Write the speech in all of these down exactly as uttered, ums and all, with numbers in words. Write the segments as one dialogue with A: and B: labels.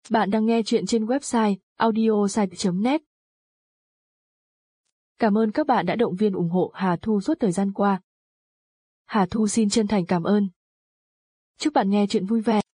A: Bạn đang nghe chuyện trên website audiosite chấm net. Cảm ơn các bạn đã động viên ủng hộ Hà Thu suốt thời gian qua. Hà Thu xin chân thành cảm ơn. Chúc bạn nghe chuyện vui vẻ.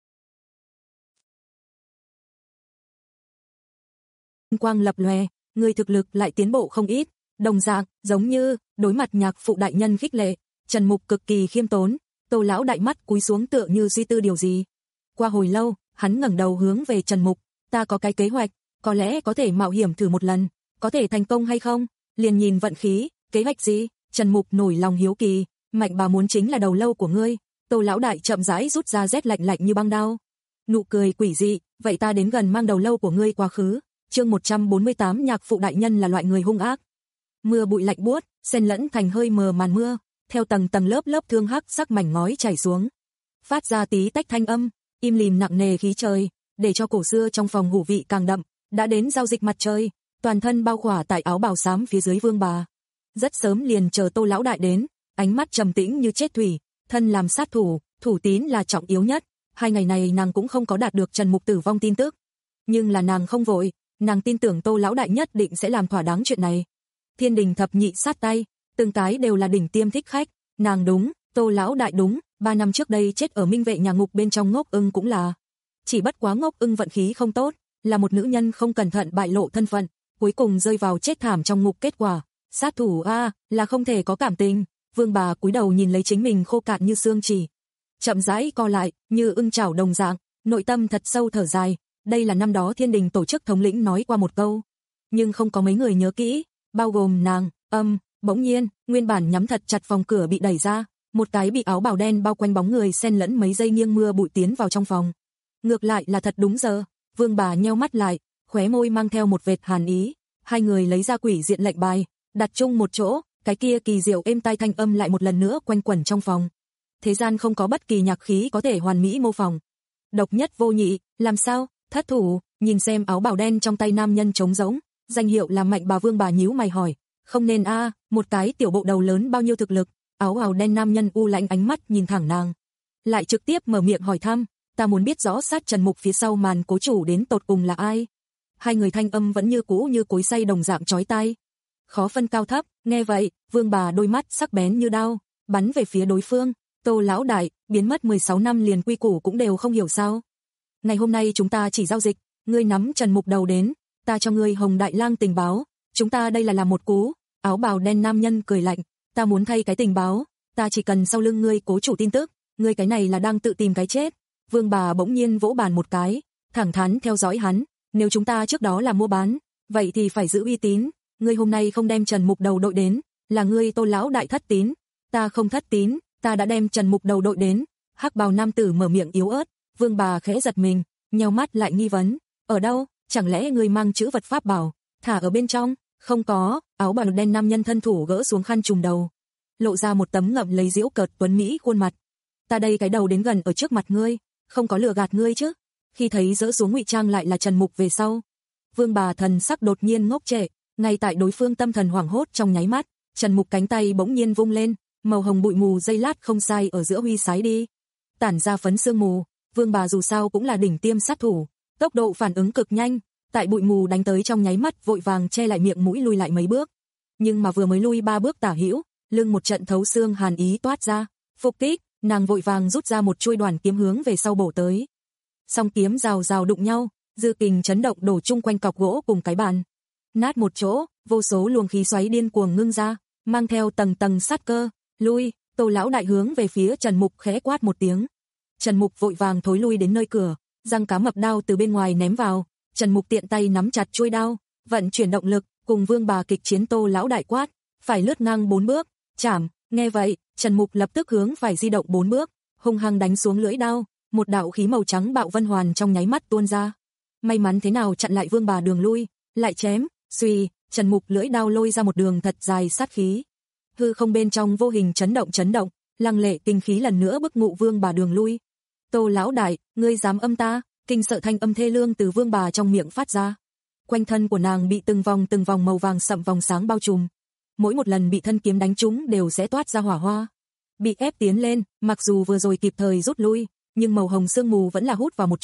B: Quang lập lòe, người thực lực lại tiến bộ không ít, đồng dạng, giống như, đối mặt nhạc phụ đại nhân khích lệ, Trần Mục cực kỳ khiêm tốn, Tô lão đại mắt cúi xuống tựa như suy tư điều gì. Qua hồi lâu, hắn ngẩng đầu hướng về Trần Mục, ta có cái kế hoạch, có lẽ có thể mạo hiểm thử một lần, có thể thành công hay không, liền nhìn vận khí, kế hoạch gì? Trần Mục nổi lòng hiếu kỳ, Mạnh bà muốn chính là đầu lâu của ngươi. Tô lão đại chậm rãi rút ra rét lạnh lạnh như băng đao. Nụ cười quỷ dị, vậy ta đến gần mang đầu lâu của ngươi quá khứ. Chương một trăm bốn mươi tám nhạc phụ đại nhân là loại người hung ác. Mưa bụi lạnh buốt, xen lẫn thành hơi mờ màn mưa, theo tầng tầng lớp lớp thương hắc sắc mảnh ngói chảy xuống, phát ra tí tách thanh âm, im lìm nặng nề khí trời, để cho cổ xưa trong phòng ngủ vị càng đậm. Đã đến giao dịch mặt trời, toàn thân bao khỏa tại áo bào xám phía dưới vương bà. Rất sớm liền chờ Tô lão đại đến, ánh mắt trầm tĩnh như chết thủy, thân làm sát thủ, thủ tín là trọng yếu nhất. Hai ngày này nàng cũng không có đạt được Trần Mục tử vong tin tức, nhưng là nàng không vội, nàng tin tưởng Tô lão đại nhất định sẽ làm thỏa đáng chuyện này. Thiên đình thập nhị sát tay, từng cái đều là đỉnh tiêm thích khách, nàng đúng, Tô lão đại đúng, ba năm trước đây chết ở minh vệ nhà ngục bên trong Ngốc Ưng cũng là. Chỉ bất quá Ngốc Ưng vận khí không tốt, là một nữ nhân không cẩn thận bại lộ thân phận, cuối cùng rơi vào chết thảm trong ngục. Kết quả, sát thủ a, là không thể có cảm tình. Vương bà cúi đầu nhìn lấy chính mình khô cạn như xương chỉ, chậm rãi co lại, như ưng chảo đồng dạng, nội tâm thật sâu thở dài. Đây là năm đó Thiên đình tổ chức thống lĩnh nói qua một câu, nhưng không có mấy người nhớ kỹ, bao gồm nàng. Âm, bỗng nhiên, nguyên bản nhắm thật chặt phòng cửa bị đẩy ra, một cái bị áo bào đen bao quanh bóng người xen lẫn mấy giây nghiêng mưa bụi tiến vào trong phòng. Ngược lại là thật đúng giờ. Vương bà nheo mắt lại, khóe môi mang theo một vệt hàn ý. Hai người lấy ra quỷ diện lệnh bài, đặt chung một chỗ, cái kia kỳ diệu êm tai thanh âm lại một lần nữa quanh quẩn trong phòng. Thế gian không có bất kỳ nhạc khí có thể hoàn mỹ mô phỏng, độc nhất vô nhị. Làm sao? Thất thủ? Nhìn xem áo bào đen trong tay nam nhân trống rỗng, danh hiệu là Mạnh bà. Vương bà nhíu mày hỏi, không nên a, à, một cái tiểu bộ đầu lớn bao nhiêu thực lực? Áo bào đen nam nhân u lãnh ánh mắt nhìn thẳng nàng, lại trực tiếp mở miệng hỏi thăm, ta muốn biết rõ sát Trần Mục phía sau màn cố chủ đến tột cùng là ai. Hai người thanh âm vẫn như cũ như cối xay đồng dạng chói tai, khó phân cao thấp. Nghe vậy, Vương bà đôi mắt sắc bén như đao, bắn về phía đối phương. Tô lão đại, biến mất mười sáu năm liền quy củ cũng đều không hiểu sao? Ngày hôm nay chúng ta chỉ giao dịch, ngươi nắm Trần Mục đầu đến, ta cho ngươi Hồng Đại Lang tình báo, chúng ta đây là làm một cú. Áo bào đen nam nhân cười lạnh, ta muốn thay cái tình báo, ta chỉ cần sau lưng ngươi cố chủ tin tức, ngươi cái này là đang tự tìm cái chết. Vương bà bỗng nhiên vỗ bàn một cái, thẳng thắn theo dõi hắn, nếu chúng ta trước đó là mua bán, vậy thì phải giữ uy tín, ngươi hôm nay không đem Trần Mục đầu đội đến, là ngươi Tô lão đại thất tín. Ta không thất tín, ta đã đem Trần Mục đầu đội đến. Hắc bào nam tử mở miệng yếu ớt. Vương bà khẽ giật mình, nheo mắt lại nghi vấn, ở đâu? Chẳng lẽ ngươi mang chữ vật pháp bảo thả ở bên trong? Không có. Áo bào đen nam nhân thân thủ gỡ xuống khăn trùm đầu, lộ ra một tấm ngậm lấy giễu cợt tuấn mỹ khuôn mặt. Ta đây cái đầu đến gần ở trước mặt ngươi, không có lừa gạt ngươi chứ? Khi thấy dỡ xuống ngụy trang lại là Trần Mục về sau, Vương bà thần sắc đột nhiên ngốc trệ. Ngay tại đối phương tâm thần hoảng hốt trong nháy mắt, Trần Mục cánh tay bỗng nhiên vung lên, màu hồng bụi mù dây lát không sai ở giữa huy sái đi, tản ra phấn sương mù. Vương bà dù sao cũng là đỉnh tiêm sát thủ, tốc độ phản ứng cực nhanh, tại bụi mù đánh tới trong nháy mắt vội vàng che lại miệng mũi lui lại mấy bước. Nhưng mà vừa mới lui ba bước tả hữu, lưng một trận thấu xương hàn ý toát ra, phục kích, nàng vội vàng rút ra một chuôi đoàn kiếm hướng về sau bổ tới. Song kiếm rào rào đụng nhau, dư kình chấn động đổ chung quanh cọc gỗ cùng cái bàn. Nát một chỗ, vô số luồng khí xoáy điên cuồng ngưng ra, mang theo tầng tầng sát cơ. Lui. Tô lão đại hướng về phía Trần Mục khẽ quát một tiếng. Trần Mục vội vàng thối lui đến nơi cửa, răng cá mập đao từ bên ngoài ném vào. Trần Mục tiện tay nắm chặt chuôi đao, vận chuyển động lực, cùng Vương bà kịch chiến. Tô lão đại quát, phải lướt ngang bốn bước, chảm. Nghe vậy, Trần Mục lập tức hướng phải di động bốn bước, hung hăng đánh xuống lưỡi đao, một đạo khí màu trắng bạo vân hoàn trong nháy mắt tuôn ra. May mắn thế nào chặn lại Vương bà đường lui, lại chém, suy, Trần Mục lưỡi đao lôi ra một đường thật dài sát khí. Hư không bên trong vô hình chấn động chấn động, lăng lệ kinh khí lần nữa bức ngụ Vương bà đường lui. Tô lão đại, ngươi dám âm ta? Kinh sợ thanh âm thê lương từ Vương bà trong miệng phát ra. Quanh thân của nàng bị từng vòng từng vòng màu vàng sậm vòng sáng bao trùm. Mỗi một lần bị thân kiếm đánh trúng đều sẽ toát ra hỏa hoa. Bị ép tiến lên, mặc dù vừa rồi kịp thời rút lui, nhưng màu hồng sương mù vẫn là hút vào một chút,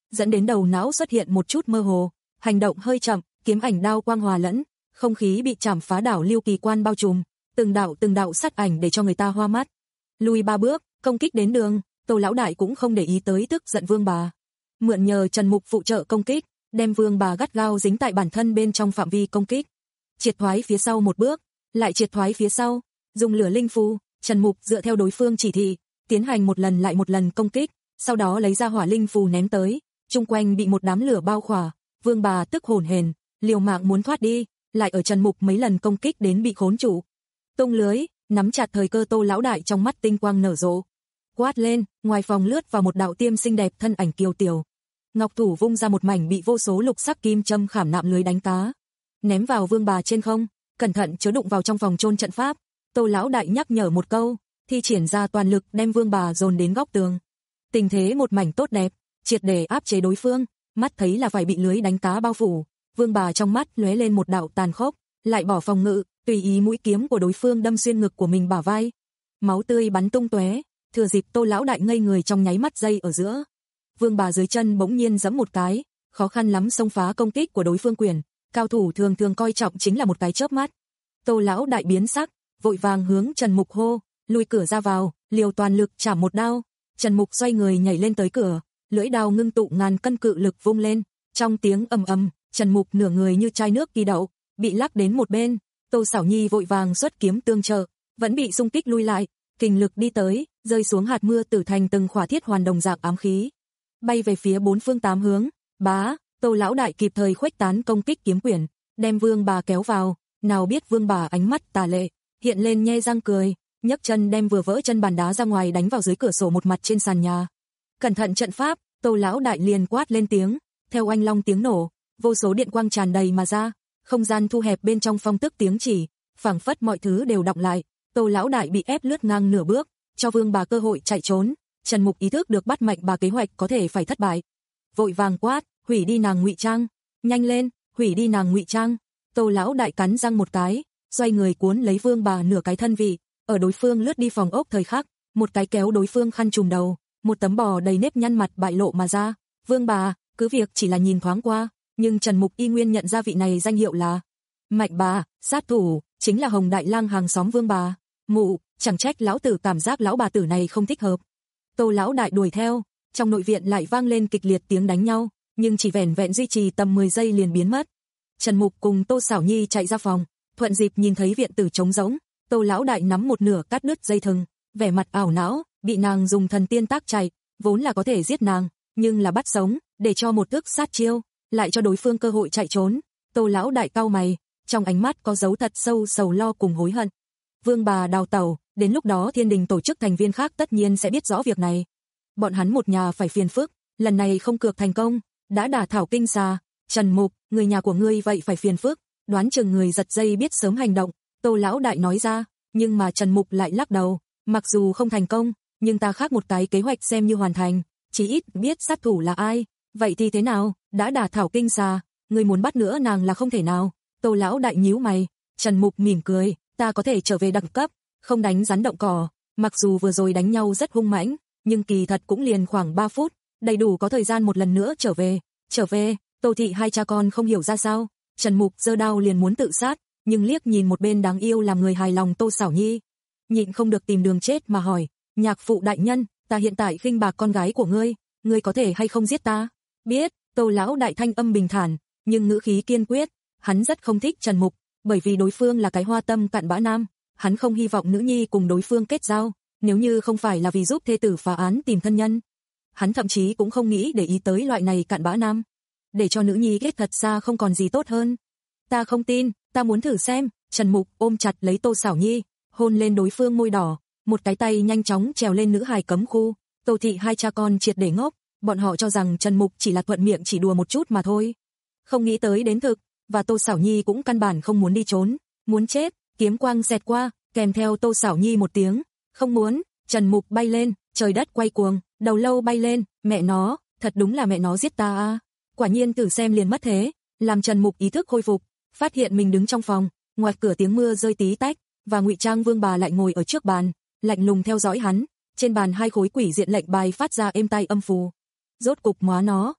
B: dẫn đến đầu não xuất hiện một chút mơ hồ, hành động hơi chậm, kiếm ảnh đao quang hòa lẫn, không khí bị chảm phá đảo lưu kỳ quan bao trùm, từng đạo từng đạo sát ảnh để cho người ta hoa mắt. Lùi ba bước, công kích đến đường, Tô lão đại cũng không để ý tới tức giận Vương bà. Mượn nhờ Trần Mục phụ trợ công kích, đem Vương bà gắt gao dính tại bản thân bên trong phạm vi công kích. Triệt thoái phía sau một bước, lại triệt thoái phía sau, dùng lửa linh phù, Trần Mục dựa theo đối phương chỉ thị, tiến hành một lần lại một lần công kích, sau đó lấy ra hỏa linh phù ném tới, chung quanh bị một đám lửa bao khỏa, Vương bà tức hổn hển, liều mạng muốn thoát đi, lại ở Trần Mục mấy lần công kích đến bị khốn trụ. Tung lưới, nắm chặt thời cơ Tô lão đại trong mắt tinh quang nở rộ. Quát lên, ngoài phòng lướt vào một đạo tiêm xinh đẹp thân ảnh kiều tiểu. Ngọc thủ vung ra một mảnh bị vô số lục sắc kim châm khảm nạm lưới đánh cá, ném vào Vương bà trên không, cẩn thận chớ đụng vào trong vòng chôn trận pháp. Tô lão đại nhắc nhở một câu, thi triển ra toàn lực đem Vương bà dồn đến góc tường. Tình thế một mảnh tốt đẹp, triệt để áp chế đối phương, mắt thấy là phải bị lưới đánh cá bao phủ, Vương bà trong mắt lóe lên một đạo tàn khốc, lại bỏ phòng ngự, tùy ý mũi kiếm của đối phương đâm xuyên ngực của mình bả vai. Máu tươi bắn tung tóe, thừa dịp Tô lão đại ngây người trong nháy mắt giây ở giữa. Vương bà dưới chân bỗng nhiên giẫm một cái, khó khăn lắm xông phá công kích của đối phương quyền, cao thủ thường thường coi trọng chính là một cái chớp mắt. Tô lão đại biến sắc, vội vàng hướng Trần Mục hô, lùi cửa ra vào, liều toàn lực chảm một đao. Trần Mục xoay người nhảy lên tới cửa, lưỡi đao ngưng tụ ngàn cân cự lực vung lên, trong tiếng ầm ầm, Trần Mục nửa người như chai nước kỳ đậu, bị lắc đến một bên. Tô Sảo Nhi vội vàng xuất kiếm tương trợ, vẫn bị xung kích lui lại, kình lực đi tới, rơi xuống hạt mưa tử thành từng khỏa thiết hoàn đồng dạng ám khí, bay về phía bốn phương tám hướng. Bá, Tô lão đại kịp thời khuếch tán công kích kiếm quyển, đem Vương bà kéo vào, nào biết Vương bà ánh mắt tà lệ, hiện lên nhe răng cười, nhấc chân đem vừa vỡ chân bàn đá ra ngoài đánh vào dưới cửa sổ một mặt trên sàn nhà. Cẩn thận trận pháp, Tô lão đại liền quát lên tiếng, theo oanh long tiếng nổ, vô số điện quang tràn đầy mà ra, không gian thu hẹp bên trong phong tức tiếng chỉ, phảng phất mọi thứ đều đọng lại. Tô lão đại bị ép lướt ngang nửa bước, cho Vương bà cơ hội chạy trốn. Trần Mục ý thức được bắt mạch bà kế hoạch có thể phải thất bại, vội vàng quát, hủy đi nàng ngụy trang, nhanh lên, hủy đi nàng ngụy trang. Tô lão đại cắn răng một cái, xoay người cuốn lấy Vương bà nửa cái thân vị, ở đối phương lướt đi phòng ốc thời khắc, một cái kéo đối phương khăn trùm đầu, một tấm bò đầy nếp nhăn mặt bại lộ mà ra. Vương bà, cứ việc chỉ là nhìn thoáng qua, nhưng Trần Mục y nguyên nhận ra vị này danh hiệu là Mạnh bà, sát thủ, chính là Hồng Đại Lang hàng xóm Vương bà. Mụ, chẳng trách lão tử cảm giác lão bà tử này không thích hợp. Tô lão đại đuổi theo, trong nội viện lại vang lên kịch liệt tiếng đánh nhau, nhưng chỉ vẻn vẹn duy trì tầm mười giây liền biến mất. Trần Mục cùng Tô Sảo Nhi chạy ra phòng, thuận dịp nhìn thấy viện tử trống rỗng, Tô lão đại nắm một nửa cắt đứt dây thừng, vẻ mặt ảo não, bị nàng dùng thần tiên tác chạy, vốn là có thể giết nàng, nhưng là bắt sống, để cho một thức sát chiêu, lại cho đối phương cơ hội chạy trốn. Tô lão đại cau mày, trong ánh mắt có dấu thật sâu sầu lo cùng hối hận. Vương bà đào tẩu, đến lúc đó Thiên Đình tổ chức thành viên khác tất nhiên sẽ biết rõ việc này. Bọn hắn một nhà phải phiền phức, lần này không cược thành công, đã đả thảo kinh xà. Trần Mục, người nhà của ngươi vậy phải phiền phức, đoán chừng người giật dây biết sớm hành động. Tô lão đại nói ra, nhưng mà Trần Mục lại lắc đầu, mặc dù không thành công, nhưng ta khác một cái kế hoạch xem như hoàn thành, chỉ ít biết sát thủ là ai. Vậy thì thế nào, đã đả thảo kinh xà, ngươi muốn bắt nữa nàng là không thể nào. Tô lão đại nhíu mày, Trần Mục mỉm cười, ta có thể trở về đẳng cấp, không đánh rắn động cỏ, mặc dù vừa rồi đánh nhau rất hung mãnh, nhưng kỳ thật cũng liền khoảng ba phút, đầy đủ có thời gian một lần nữa trở về. Trở về, Tô thị hai cha con không hiểu ra sao, Trần Mục giơ đao liền muốn tự sát, nhưng liếc nhìn một bên đáng yêu làm người hài lòng Tô Sảo Nhi, nhịn không được tìm đường chết mà hỏi, nhạc phụ đại nhân, ta hiện tại khinh bạc con gái của ngươi, ngươi có thể hay không giết ta? Biết, Tô lão đại thanh âm bình thản, nhưng ngữ khí kiên quyết, hắn rất không thích Trần Mục, bởi vì đối phương là cái hoa tâm cặn bã nam, hắn không hy vọng nữ nhi cùng đối phương kết giao, nếu như không phải là vì giúp thê tử phá án tìm thân nhân. Hắn thậm chí cũng không nghĩ để ý tới loại này cặn bã nam, để cho nữ nhi kết thật ra không còn gì tốt hơn. Ta không tin, ta muốn thử xem. Trần Mục ôm chặt lấy Tô Sảo Nhi, hôn lên đối phương môi đỏ, một cái tay nhanh chóng trèo lên nữ hài cấm khu. Tô thị hai cha con triệt để ngốc, bọn họ cho rằng Trần Mục chỉ là thuận miệng chỉ đùa một chút mà thôi, không nghĩ tới đến thực, và Tô Sảo Nhi cũng căn bản không muốn đi trốn, muốn chết. Kiếm quang xẹt qua, kèm theo Tô Sảo Nhi một tiếng không muốn. Trần Mục bay lên, trời đất quay cuồng, đầu lâu bay lên, mẹ nó, thật đúng là mẹ nó giết ta a. Quả nhiên thử xem liền mất thế, làm Trần Mục ý thức khôi phục, phát hiện mình đứng trong phòng, ngoài cửa tiếng mưa rơi tí tách, và ngụy trang Vương bà lại ngồi ở trước bàn, lạnh lùng theo dõi hắn, trên bàn hai khối quỷ diện lệnh bài phát ra êm tai âm phù. Rốt cục móa nó,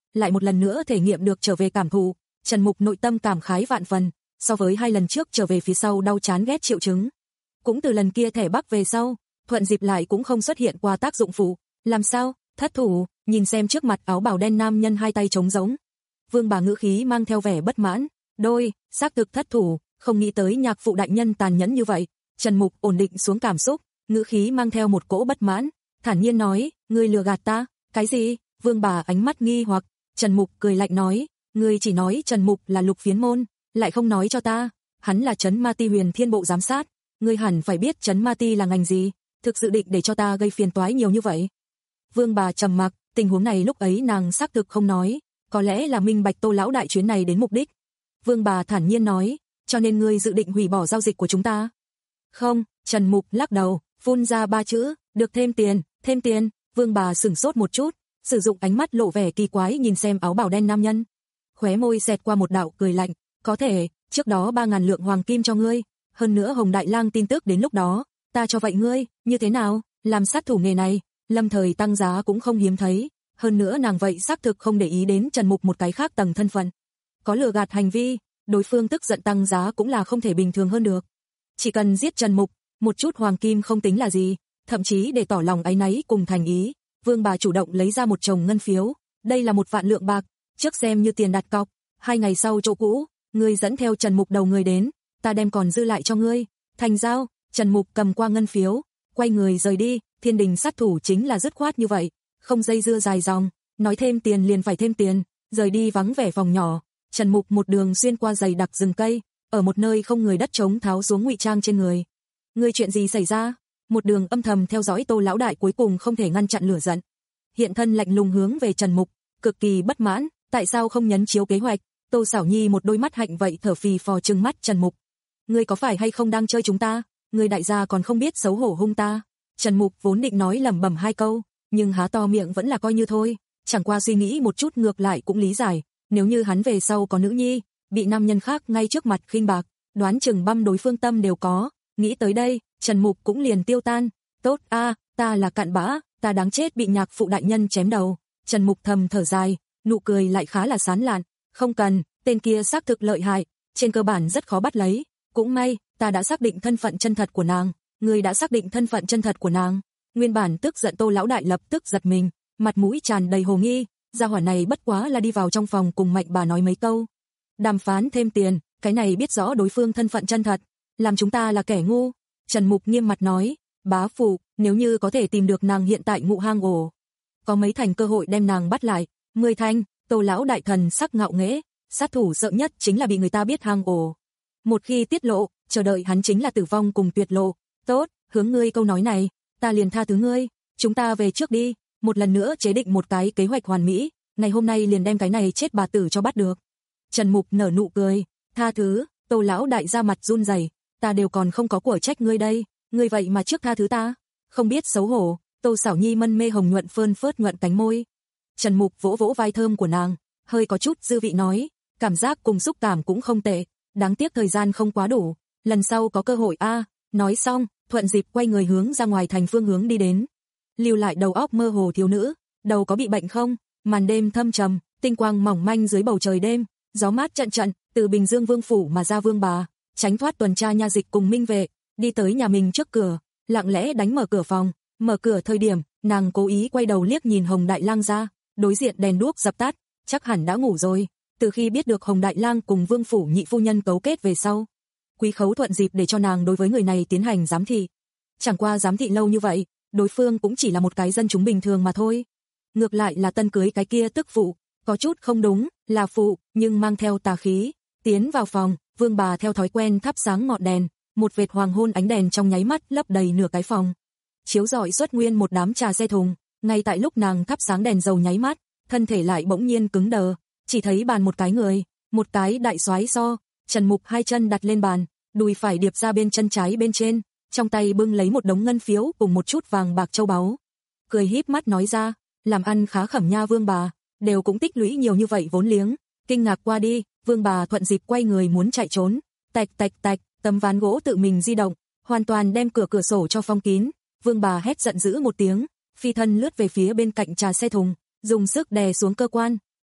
B: lại một lần nữa thể nghiệm được trở về cảm thụ. Trần Mục nội tâm cảm khái vạn phần, so với hai lần trước trở về phía sau đau chán ghét triệu chứng. Cũng từ lần kia thẻ Bắc về sau, thuận dịp lại cũng không xuất hiện qua tác dụng phụ. Làm sao? Thất thủ, nhìn xem trước mặt áo bào đen nam nhân hai tay trống rỗng. Vương bà ngữ khí mang theo vẻ bất mãn, đôi, xác thực thất thủ, không nghĩ tới nhạc phụ đại nhân tàn nhẫn như vậy. Trần Mục ổn định xuống cảm xúc, ngữ khí mang theo một cỗ bất mãn, thản nhiên nói, ngươi lừa gạt ta, cái gì? Vương bà ánh mắt nghi hoặc. Trần Mục cười lạnh nói, ngươi chỉ nói Trần Mục là Lục Phiến Môn, lại không nói cho ta, hắn là Trấn Ma Ti Huyền Thiên Bộ giám sát, ngươi hẳn phải biết Trấn Ma Ti là ngành gì, thực sự định để cho ta gây phiền toái nhiều như vậy. Vương bà trầm mặc, tình huống này lúc ấy nàng xác thực không nói, có lẽ là minh bạch Tô lão đại chuyến này đến mục đích. Vương bà thản nhiên nói, cho nên ngươi dự định hủy bỏ giao dịch của chúng ta? Không, Trần Mục lắc đầu, phun ra ba chữ, được thêm tiền, thêm tiền. Vương bà sửng sốt một chút, sử dụng ánh mắt lộ vẻ kỳ quái nhìn xem áo bào đen nam nhân. Khóe môi xẹt qua một đạo cười lạnh, có thể, trước đó ba ngàn lượng hoàng kim cho ngươi, hơn nữa Hồng Đại Lang tin tức đến lúc đó, ta cho vậy ngươi, như thế nào? Làm sát thủ nghề này, lâm thời tăng giá cũng không hiếm thấy, hơn nữa nàng vậy xác thực không để ý đến Trần Mục một cái khác tầng thân phận. Có lừa gạt hành vi, đối phương tức giận tăng giá cũng là không thể bình thường hơn được. Chỉ cần giết Trần Mục, một chút hoàng kim không tính là gì, thậm chí để tỏ lòng áy náy cùng thành ý, Vương bà chủ động lấy ra một chồng ngân phiếu, đây là một vạn lượng bạc, trước xem như tiền đặt cọc, hai ngày sau chỗ cũ, ngươi dẫn theo Trần Mục đầu người đến, ta đem còn dư lại cho ngươi, thành giao. Trần Mục cầm qua ngân phiếu, quay người rời đi, Thiên Đình sát thủ chính là dứt khoát như vậy, không dây dưa dài dòng, nói thêm tiền liền phải thêm tiền, rời đi vắng vẻ phòng nhỏ, Trần Mục một đường xuyên qua dày đặc rừng cây, ở một nơi không người đất trống tháo xuống ngụy trang trên người. Ngươi chuyện gì xảy ra? Một đường âm thầm theo dõi Tô lão đại cuối cùng không thể ngăn chặn lửa giận. Hiện thân lạnh lùng hướng về Trần Mục, cực kỳ bất mãn, tại sao không nhấn chiếu kế hoạch? Tô Sảo Nhi một đôi mắt hạnh vậy thở phì phò trừng mắt Trần Mục. Ngươi có phải hay không đang chơi chúng ta? Ngươi đại gia còn không biết xấu hổ hung ta. Trần Mục vốn định nói lẩm bẩm hai câu, nhưng há to miệng vẫn là coi như thôi, chẳng qua suy nghĩ một chút ngược lại cũng lý giải, nếu như hắn về sau có nữ nhi, bị nam nhân khác ngay trước mặt khinh bạc, đoán chừng băm đối phương tâm đều có. Nghĩ tới đây, Trần Mục cũng liền tiêu tan. Tốt a, à, ta là cặn bã, ta đáng chết bị nhạc phụ đại nhân chém đầu. Trần Mục thầm thở dài, nụ cười lại khá là sán lạn. Không cần, tên kia xác thực lợi hại, trên cơ bản rất khó bắt lấy. Cũng may, ta đã xác định thân phận chân thật của nàng. Người đã xác định thân phận chân thật của nàng. Nguyên bản tức giận Tô lão đại lập tức giật mình, mặt mũi tràn đầy hồ nghi. Gia hỏa này bất quá là đi vào trong phòng cùng Mạnh bà nói mấy câu. Đàm phán thêm tiền, cái này biết rõ đối phương thân phận chân thật, làm chúng ta là kẻ ngu. Trần Mục nghiêm mặt nói, bá phụ, nếu như có thể tìm được nàng hiện tại ngụ hang ổ, có mấy thành cơ hội đem nàng bắt lại. Mười thành. Tô lão đại thần sắc ngạo nghễ, sát thủ sợ nhất chính là bị người ta biết hang ổ. Một khi tiết lộ, chờ đợi hắn chính là tử vong cùng tuyệt lộ. Tốt, hướng ngươi câu nói này, ta liền tha thứ ngươi, chúng ta về trước đi, một lần nữa chế định một cái kế hoạch hoàn mỹ, ngày hôm nay liền đem cái này chết bà tử cho bắt được. Trần Mục nở nụ cười, tha thứ. Tô lão đại ra mặt run rẩy, ta đều còn không có của trách ngươi đây, ngươi vậy mà trước tha thứ ta, không biết xấu hổ. Tô Sảo Nhi mân mê hồng nhuận phơn phớt nhuận cánh môi. Trần Mục vỗ vỗ vai thơm của nàng, hơi có chút dư vị nói, cảm giác cùng xúc cảm cũng không tệ, đáng tiếc thời gian không quá đủ, lần sau có cơ hội a. À. Nói xong, thuận dịp quay người hướng ra ngoài thành phương hướng đi đến. Lưu lại đầu óc mơ hồ thiếu nữ, đầu có bị bệnh không? Màn đêm thâm trầm, tinh quang mỏng manh dưới bầu trời đêm, gió mát trận trận, từ Bình Dương Vương phủ mà ra Vương bà, tránh thoát tuần tra nha dịch cùng minh vệ, đi tới nhà mình trước cửa, lặng lẽ đánh mở cửa phòng. Mở cửa thời điểm, nàng cố ý quay đầu liếc nhìn Hồng Đại Lang ra, đối diện đèn đuốc dập tắt, chắc hẳn đã ngủ rồi. Từ khi biết được Hồng Đại Lang cùng Vương phủ nhị phu nhân cấu kết về sau, Quý Khấu thuận dịp để cho nàng đối với người này tiến hành giám thị. Chẳng qua giám thị lâu như vậy, đối phương cũng chỉ là một cái dân chúng bình thường mà thôi. Ngược lại là tân cưới cái kia tức phụ, có chút không đúng, là phụ, nhưng mang theo tà khí. Tiến vào phòng, Vương bà theo thói quen thắp sáng ngọn đèn, một vệt hoàng hôn ánh đèn trong nháy mắt lấp đầy nửa cái phòng. Chiếu rọi xuất nguyên một đám trà xe thùng, ngay tại lúc nàng thắp sáng đèn dầu nháy mắt, thân thể lại bỗng nhiên cứng đờ, chỉ thấy bàn một cái người, một cái đại soái so, Trần Mục hai chân đặt lên bàn, đùi phải điệp ra bên chân trái bên trên, trong tay bưng lấy một đống ngân phiếu cùng một chút vàng bạc châu báu. Cười híp mắt nói ra, làm ăn khá khẩm nha Vương bà, đều cũng tích lũy nhiều như vậy vốn liếng. Kinh ngạc qua đi, Vương bà thuận dịp quay người muốn chạy trốn, tạch tạch tạch, tấm ván gỗ tự mình di động, hoàn toàn đem cửa cửa sổ cho phong kín. Vương bà hét giận dữ một tiếng, phi thân lướt về phía bên cạnh trà xe thùng, dùng sức đè xuống cơ quan,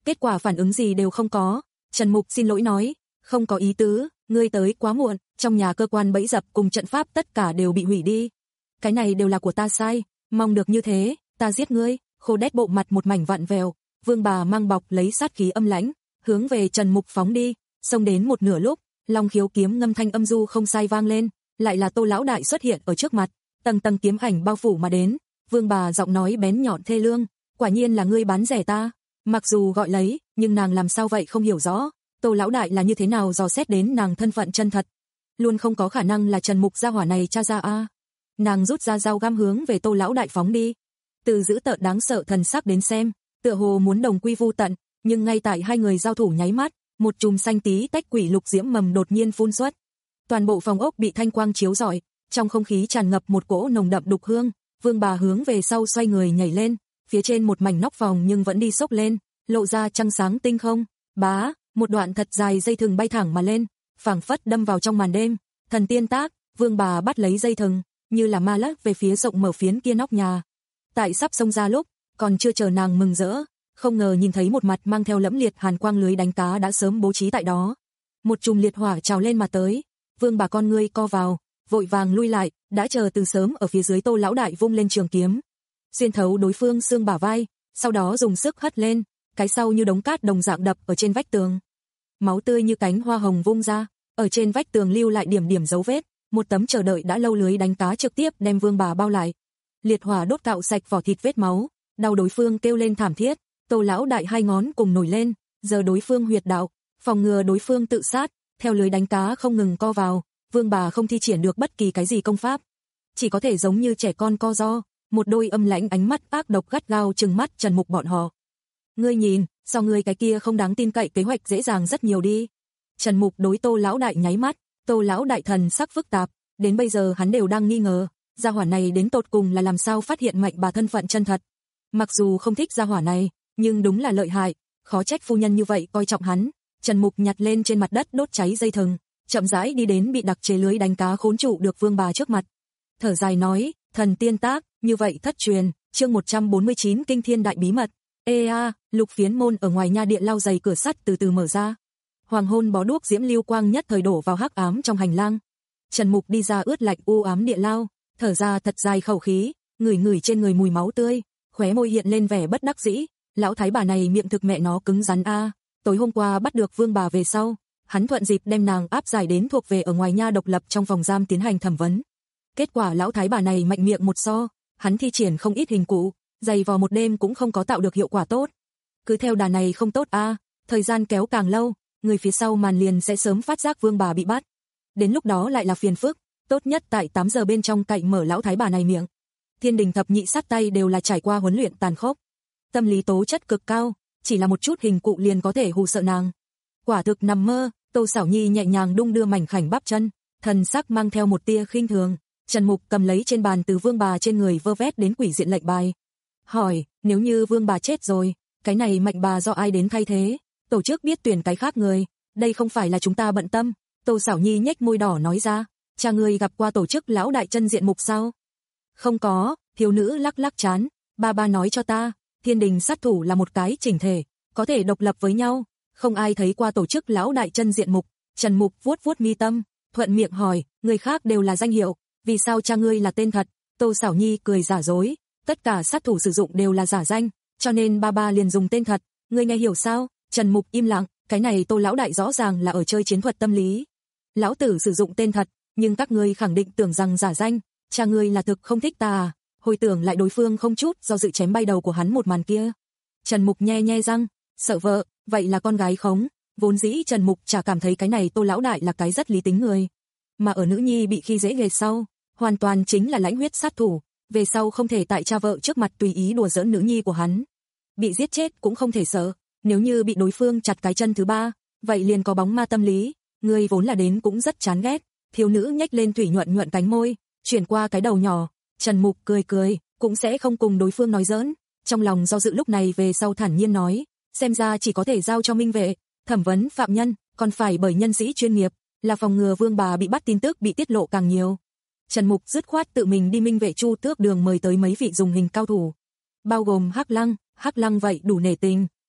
B: kết quả phản ứng gì đều không có. Trần Mục xin lỗi nói, không có ý tứ, ngươi tới quá muộn, trong nhà cơ quan bẫy dập cùng trận pháp tất cả đều bị hủy đi. Cái này đều là của ta sai, mong được như thế, ta giết ngươi. Khô Đét bộ mặt một mảnh vặn vẹo, Vương bà mang bọc lấy sát khí âm lãnh, hướng về Trần Mục phóng đi, xông đến một nửa lúc, Long Khiếu kiếm ngâm thanh âm du không sai vang lên, lại là Tô lão đại xuất hiện ở trước mặt, tầng tầng kiếm ảnh bao phủ mà đến. Vương bà giọng nói bén nhọn thê lương, quả nhiên là ngươi bán rẻ ta. Mặc dù gọi lấy, nhưng nàng làm sao vậy không hiểu rõ, Tô lão đại là như thế nào dò xét đến nàng thân phận chân thật. Luôn không có khả năng là Trần Mục gia hỏa này tra ra a. Nàng rút ra dao găm hướng về Tô lão đại phóng đi. Từ dữ tợn đáng sợ thần sắc đến xem, tựa hồ muốn đồng quy vu tận, nhưng ngay tại hai người giao thủ nháy mắt, một chùm xanh tí tách quỷ lục diễm mầm đột nhiên phun xuất. Toàn bộ phòng ốc bị thanh quang chiếu rọi, trong không khí tràn ngập một cỗ nồng đậm đục hương. Vương bà hướng về sau xoay người nhảy lên, phía trên một mảnh nóc phòng nhưng vẫn đi xốc lên, lộ ra trăng sáng tinh không. Bá, một đoạn thật dài dây thừng bay thẳng mà lên, phảng phất đâm vào trong màn đêm. Thần tiên tác, Vương bà bắt lấy dây thừng, như là ma lắc về phía rộng mở phiến kia nóc nhà. Tại sắp xông ra lúc, còn chưa chờ nàng mừng rỡ, không ngờ nhìn thấy một mặt mang theo lẫm liệt hàn quang lưới đánh cá đã sớm bố trí tại đó. Một chùm liệt hỏa trào lên mà tới, Vương bà con ngươi co vào, vội vàng lui lại, đã chờ từ sớm ở phía dưới Tô lão đại vung lên trường kiếm, xuyên thấu đối phương xương bả vai, sau đó dùng sức hất lên, cái sau như đống cát đồng dạng đập ở trên vách tường. Máu tươi như cánh hoa hồng vung ra, ở trên vách tường lưu lại điểm điểm dấu vết, một tấm chờ đợi đã lâu lưới đánh cá trực tiếp đem Vương bà bao lại. Liệt hỏa đốt cạo sạch vỏ thịt vết máu, đau đối phương kêu lên thảm thiết. Tô lão đại hai ngón cùng nổi lên, giờ đối phương huyệt đạo, phòng ngừa đối phương tự sát, theo lưới đánh cá không ngừng co vào, Vương bà không thi triển được bất kỳ cái gì công pháp, chỉ có thể giống như trẻ con co ro, một đôi âm lãnh ánh mắt ác độc gắt gao trừng mắt Trần Mục bọn họ. Ngươi nhìn, so ngươi cái kia không đáng tin cậy kế hoạch dễ dàng rất nhiều đi. Trần Mục đối Tô lão đại nháy mắt, Tô lão đại thần sắc phức tạp, đến bây giờ hắn đều đang nghi ngờ, gia hỏa này đến tột cùng là làm sao phát hiện Mạnh bà thân phận chân thật. Mặc dù không thích gia hỏa này, nhưng đúng là lợi hại, khó trách phu nhân như vậy coi trọng hắn. Trần Mục nhặt lên trên mặt đất đốt cháy dây thừng, chậm rãi đi đến bị đặc chế lưới đánh cá khốn trụ được Vương bà trước mặt. Thở dài nói, thần tiên tác, như vậy thất truyền, chương một trăm bốn mươi chín kinh thiên đại bí mật. Ê a, lục phiến môn ở ngoài nha điện lao dày cửa sắt từ từ mở ra. Hoàng hôn bó đuốc diễm lưu quang nhất thời đổ vào hắc ám trong hành lang. Trần Mục đi ra ướt lạnh u ám địa lao, thở ra thật dài khẩu khí, ngửi ngửi trên người mùi máu tươi, khóe môi hiện lên vẻ bất đắc dĩ. Lão thái bà này miệng thực mẹ nó cứng rắn a. Tối hôm qua bắt được Vương bà về sau, hắn thuận dịp đem nàng áp giải đến thuộc về ở ngoài nha độc lập trong phòng giam tiến hành thẩm vấn. Kết quả lão thái bà này mạnh miệng một so, hắn thi triển không ít hình cụ, dày vò một đêm cũng không có tạo được hiệu quả tốt. Cứ theo đà này không tốt a, thời gian kéo càng lâu, người phía sau màn liền sẽ sớm phát giác Vương bà bị bắt. Đến lúc đó lại là phiền phức, tốt nhất tại tám giờ bên trong cạnh mở lão thái bà này miệng. Thiên đình thập nhị sát tay đều là trải qua huấn luyện tàn khốc, tâm lý tố chất cực cao, chỉ là một chút hình cụ liền có thể hù sợ nàng. Quả thực nằm mơ. Tô Sảo Nhi nhẹ nhàng đung đưa mảnh khảnh bắp chân, thần sắc mang theo một tia khinh thường. Trần Mục cầm lấy trên bàn từ Vương bà trên người vơ vét đến quỷ diện lệnh bài, hỏi, nếu như Vương bà chết rồi, cái này Mạnh bà do ai đến thay thế? Tổ chức biết tuyển cái khác người, đây không phải là chúng ta bận tâm. Tô Sảo Nhi nhếch môi đỏ nói ra, cha người gặp qua tổ chức lão đại chân diện mục sao? Không có. Thiếu nữ lắc lắc trán, ba ba nói cho ta, thiên đình sát thủ là một cái chỉnh thể, có thể độc lập với nhau, không ai thấy qua tổ chức lão đại chân diện mục. Trần Mục vuốt vuốt mi tâm, thuận miệng hỏi, người khác đều là danh hiệu, vì sao cha ngươi là tên thật? Tô Sảo Nhi cười giả dối, tất cả sát thủ sử dụng đều là giả danh, cho nên ba ba liền dùng tên thật, ngươi nghe hiểu sao? Trần Mục im lặng, cái này Tô lão đại rõ ràng là ở chơi chiến thuật tâm lý. Lão tử sử dụng tên thật, nhưng các ngươi khẳng định tưởng rằng giả danh, cha ngươi là thực không thích ta à? Hồi tưởng lại đối phương không chút do dự chém bay đầu của hắn một màn kia. Trần Mục nhe nhe răng, sợ vợ, vậy là con gái khống. Vốn dĩ Trần Mục chả cảm thấy cái này Tô lão đại là cái rất lý tính người, mà ở nữ nhi bị khi dễ ghê sau, hoàn toàn chính là lãnh huyết sát thủ, về sau không thể tại cha vợ trước mặt tùy ý đùa giỡn nữ nhi của hắn. Bị giết chết cũng không thể sợ, nếu như bị đối phương chặt cái chân thứ ba, vậy liền có bóng ma tâm lý, người vốn là đến cũng rất chán ghét. Thiếu nữ nhếch lên thủy nhuận nhuận cánh môi, chuyển qua cái đầu nhỏ. Trần Mục cười cười, cũng sẽ không cùng đối phương nói giỡn, trong lòng do dự lúc này về sau thản nhiên nói, xem ra chỉ có thể giao cho minh vệ thẩm vấn phạm nhân, còn phải bởi nhân sĩ chuyên nghiệp, là phòng ngừa Vương bà bị bắt tin tức bị tiết lộ càng nhiều. Trần Mục dứt khoát tự mình đi minh vệ Chu Tước Đường mời tới mấy vị dùng hình cao thủ, bao gồm Hắc Lăng. Hắc Lăng vậy đủ nể tình,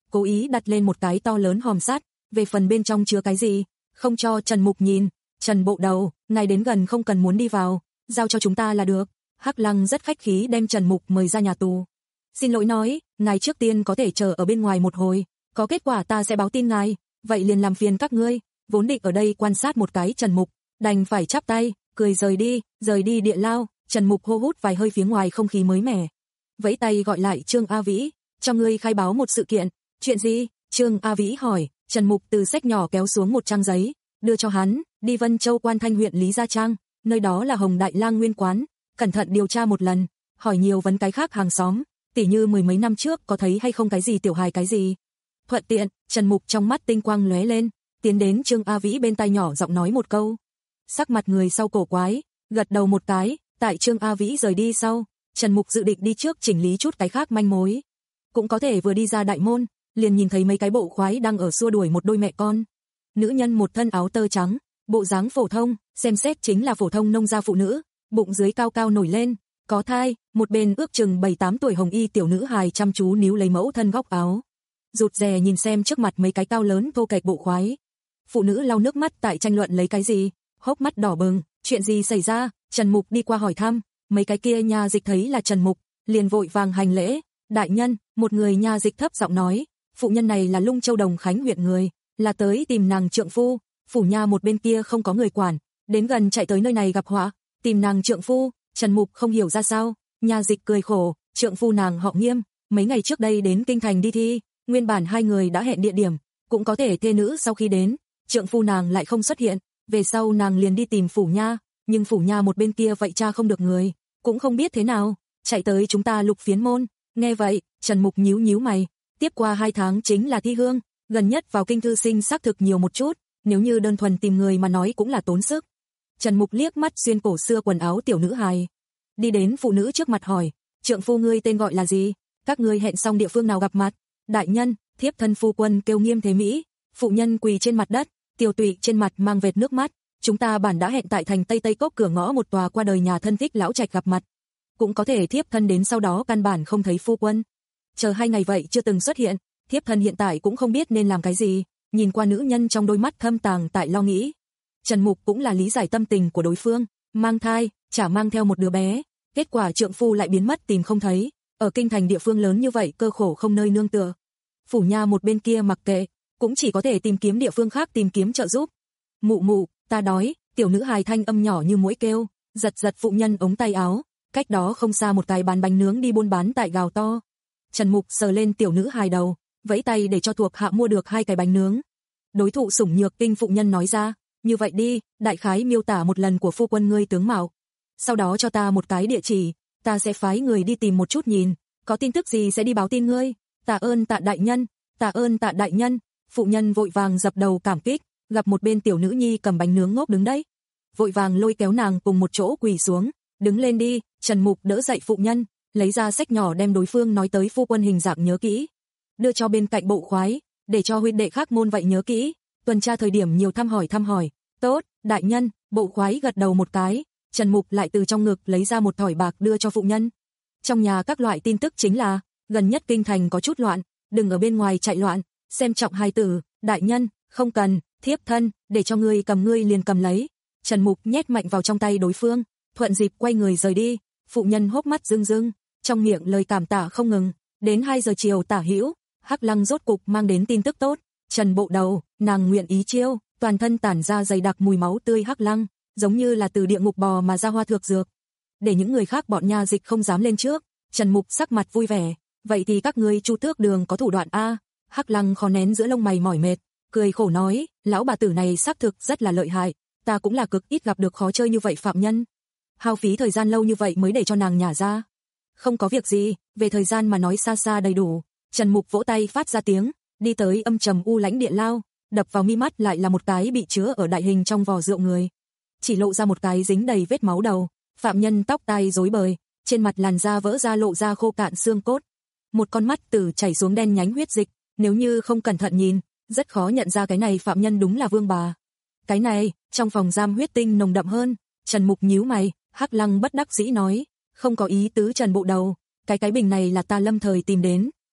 B: cố ý đặt lên một cái to lớn hòm sắt, về phần bên trong chứa cái gì, không cho Trần Mục nhìn. Trần bộ đầu, ngài đến gần không cần muốn đi vào, giao cho chúng ta là được. Hắc Lăng rất khách khí đem Trần Mục mời ra nhà tù. Xin lỗi nói, ngài trước tiên có thể chờ ở bên ngoài một hồi, có kết quả ta sẽ báo tin ngài, vậy liền làm phiền các ngươi. Vốn định ở đây quan sát một cái Trần Mục, đành phải chắp tay, cười rời đi, rời đi địa lao. Trần Mục hô hút vài hơi phía ngoài không khí mới mẻ, vẫy tay gọi lại Trương A Vĩ, cho ngươi khai báo một sự kiện. Chuyện gì? Trương A Vĩ hỏi. Trần Mục từ sách nhỏ kéo xuống một trang giấy, đưa cho hắn, đi Vân Châu Quan Thanh huyện Lý Gia Trang, nơi đó là Hồng Đại Lang nguyên quán, cẩn thận điều tra một lần, hỏi nhiều vấn cái khác hàng xóm, tỉ như mười mấy năm trước có thấy hay không cái gì tiểu hài cái gì. Thuận tiện, Trần Mục trong mắt tinh quang lóe lên, tiến đến Trương A Vĩ bên tai nhỏ giọng nói một câu. Sắc mặt người sau cổ quái, gật đầu một cái. Tại Trương A Vĩ rời đi sau, Trần Mục dự định đi trước chỉnh lý chút cái khác manh mối. Cũng có thể vừa đi ra đại môn, liền nhìn thấy mấy cái bộ khoái đang ở xua đuổi một đôi mẹ con. Nữ nhân một thân áo tơ trắng, bộ dáng phổ thông, xem xét chính là phổ thông nông gia phụ nữ, bụng dưới cao cao nổi lên, có thai, một bên ước chừng bảy tám tuổi hồng y tiểu nữ hài chăm chú níu lấy mẫu thân góc áo. Rụt rè nhìn xem trước mặt mấy cái cao lớn thô kệch bộ khoái. Phụ nữ lau nước mắt tại tranh luận lấy cái gì, hốc mắt đỏ bừng, chuyện gì xảy ra? Trần Mục đi qua hỏi thăm, mấy cái kia nha dịch thấy là Trần Mục, liền vội vàng hành lễ. Đại nhân, một người nha dịch thấp giọng nói, phụ nhân này là Lung Châu Đồng Khánh huyện người, là tới tìm nàng trượng phu. Phủ nha một bên kia không có người quản, đến gần chạy tới nơi này gặp họa, tìm nàng trượng phu. Trần Mục không hiểu ra sao, nha dịch cười khổ, trượng phu nàng họ Nghiêm, mấy ngày trước đây đến kinh thành đi thi, nguyên bản hai người đã hẹn địa điểm, cũng có thể thê nữ sau khi đến, trượng phu nàng lại không xuất hiện, về sau nàng liền đi tìm phủ nha, nhưng phủ nha một bên kia vậy cha không được người, cũng không biết thế nào, chạy tới chúng ta Lục Phiến môn. Nghe vậy, Trần Mục nhíu nhíu mày, tiếp qua hai tháng chính là thi hương, gần nhất vào kinh thư sinh xác thực nhiều một chút, nếu như đơn thuần tìm người mà nói cũng là tốn sức. Trần Mục liếc mắt xuyên cổ xưa quần áo tiểu nữ hài, đi đến phụ nữ trước mặt hỏi, trượng phu ngươi tên gọi là gì? Các ngươi hẹn xong địa phương nào gặp mặt? Đại nhân, thiếp thân phu quân kêu Nghiêm Thế Mỹ. Phụ nhân quỳ trên mặt đất, tiêu tụy trên mặt mang vệt nước mắt. Chúng ta bản đã hẹn tại thành Tây Tây Cốc cửa ngõ một tòa qua đời nhà thân thích lão trạch gặp mặt. Cũng có thể thiếp thân đến sau đó căn bản không thấy phu quân. Chờ hai ngày vậy chưa từng xuất hiện, thiếp thân hiện tại cũng không biết nên làm cái gì. Nhìn qua nữ nhân trong đôi mắt thâm tàng tại lo nghĩ. Trần Mục cũng là lý giải tâm tình của đối phương, mang thai, chả mang theo một đứa bé, kết quả trượng phu lại biến mất tìm không thấy, ở kinh thành địa phương lớn như vậy cơ khổ không nơi nương tựa. Phủ nha một bên kia mặc kệ, cũng chỉ có thể tìm kiếm địa phương khác tìm kiếm trợ giúp. Mụ mụ, ta đói. Tiểu nữ hài thanh âm nhỏ như muỗi kêu, giật giật phụ nhân ống tay áo, cách đó không xa một cái bán bánh nướng đi buôn bán tại gào to. Trần Mục sờ lên tiểu nữ hài đầu, vẫy tay để cho thuộc hạ mua được hai cái bánh nướng. Đối thủ sủng nhược kinh phụ nhân nói ra, như vậy đi, đại khái miêu tả một lần của phu quân ngươi tướng mạo, sau đó cho ta một cái địa chỉ, ta sẽ phái người đi tìm một chút nhìn, có tin tức gì sẽ đi báo tin ngươi. Tạ ơn Tạ đại nhân, tạ ơn Tạ đại nhân. Phụ nhân vội vàng dập đầu cảm kích, gặp một bên tiểu nữ nhi cầm bánh nướng ngốc đứng đấy, vội vàng lôi kéo nàng cùng một chỗ quỳ xuống, đứng lên đi. Trần Mục đỡ dậy phụ nhân, lấy ra sách nhỏ đem đối phương nói tới phu quân hình dạng nhớ kỹ, đưa cho bên cạnh bộ khoái, để cho huynh đệ khác môn vậy nhớ kỹ, tuần tra thời điểm nhiều thăm hỏi thăm hỏi. Tốt, đại nhân. Bộ khoái gật đầu một cái. Trần Mục lại từ trong ngực lấy ra một thỏi bạc đưa cho phụ nhân. Trong nhà các loại tin tức chính là, gần nhất kinh thành có chút loạn, đừng ở bên ngoài chạy loạn, xem trọng hài tử. Đại nhân, không cần, thiếp thân, để cho ngươi cầm ngươi liền cầm lấy. Trần Mục nhét mạnh vào trong tay đối phương, thuận dịp quay người rời đi. Phụ nhân hốc mắt rưng rưng, trong miệng lời cảm tạ không ngừng. Đến hai giờ chiều tả hữu, Hắc Lăng rốt cục mang đến tin tức tốt. Trần bộ đầu, nàng nguyện ý chiêu. Toàn thân tản ra dày đặc mùi máu tươi Hắc Lăng, giống như là từ địa ngục bò mà ra hoa thược dược. Để những người khác bọn nha dịch không dám lên trước, Trần Mục sắc mặt vui vẻ, vậy thì các ngươi Chu Tước Đường có thủ đoạn a? Hắc Lăng khó nén giữa lông mày mỏi mệt, cười khổ nói, lão bà tử này xác thực rất là lợi hại, ta cũng là cực ít gặp được khó chơi như vậy phạm nhân. Hao phí thời gian lâu như vậy mới để cho nàng nhả ra. Không có việc gì, về thời gian mà nói xa xa đầy đủ. Trần Mục vỗ tay phát ra tiếng, đi tới âm trầm u lãnh địa lao, đập vào mi mắt lại là một cái bị chứa ở đại hình trong vò rượu người. Chỉ lộ ra một cái dính đầy vết máu đầu, phạm nhân tóc tai rối bời, trên mặt làn da vỡ ra lộ ra khô cạn xương cốt. Một con mắt từ chảy xuống đen nhánh huyết dịch, nếu như không cẩn thận nhìn, rất khó nhận ra cái này phạm nhân đúng là Vương bà. Cái này, trong phòng giam huyết tinh nồng đậm hơn. Trần Mục nhíu mày, Hắc Lăng bất đắc dĩ nói, không có ý tứ Trần bộ đầu, cái cái bình này là ta lâm thời tìm đến,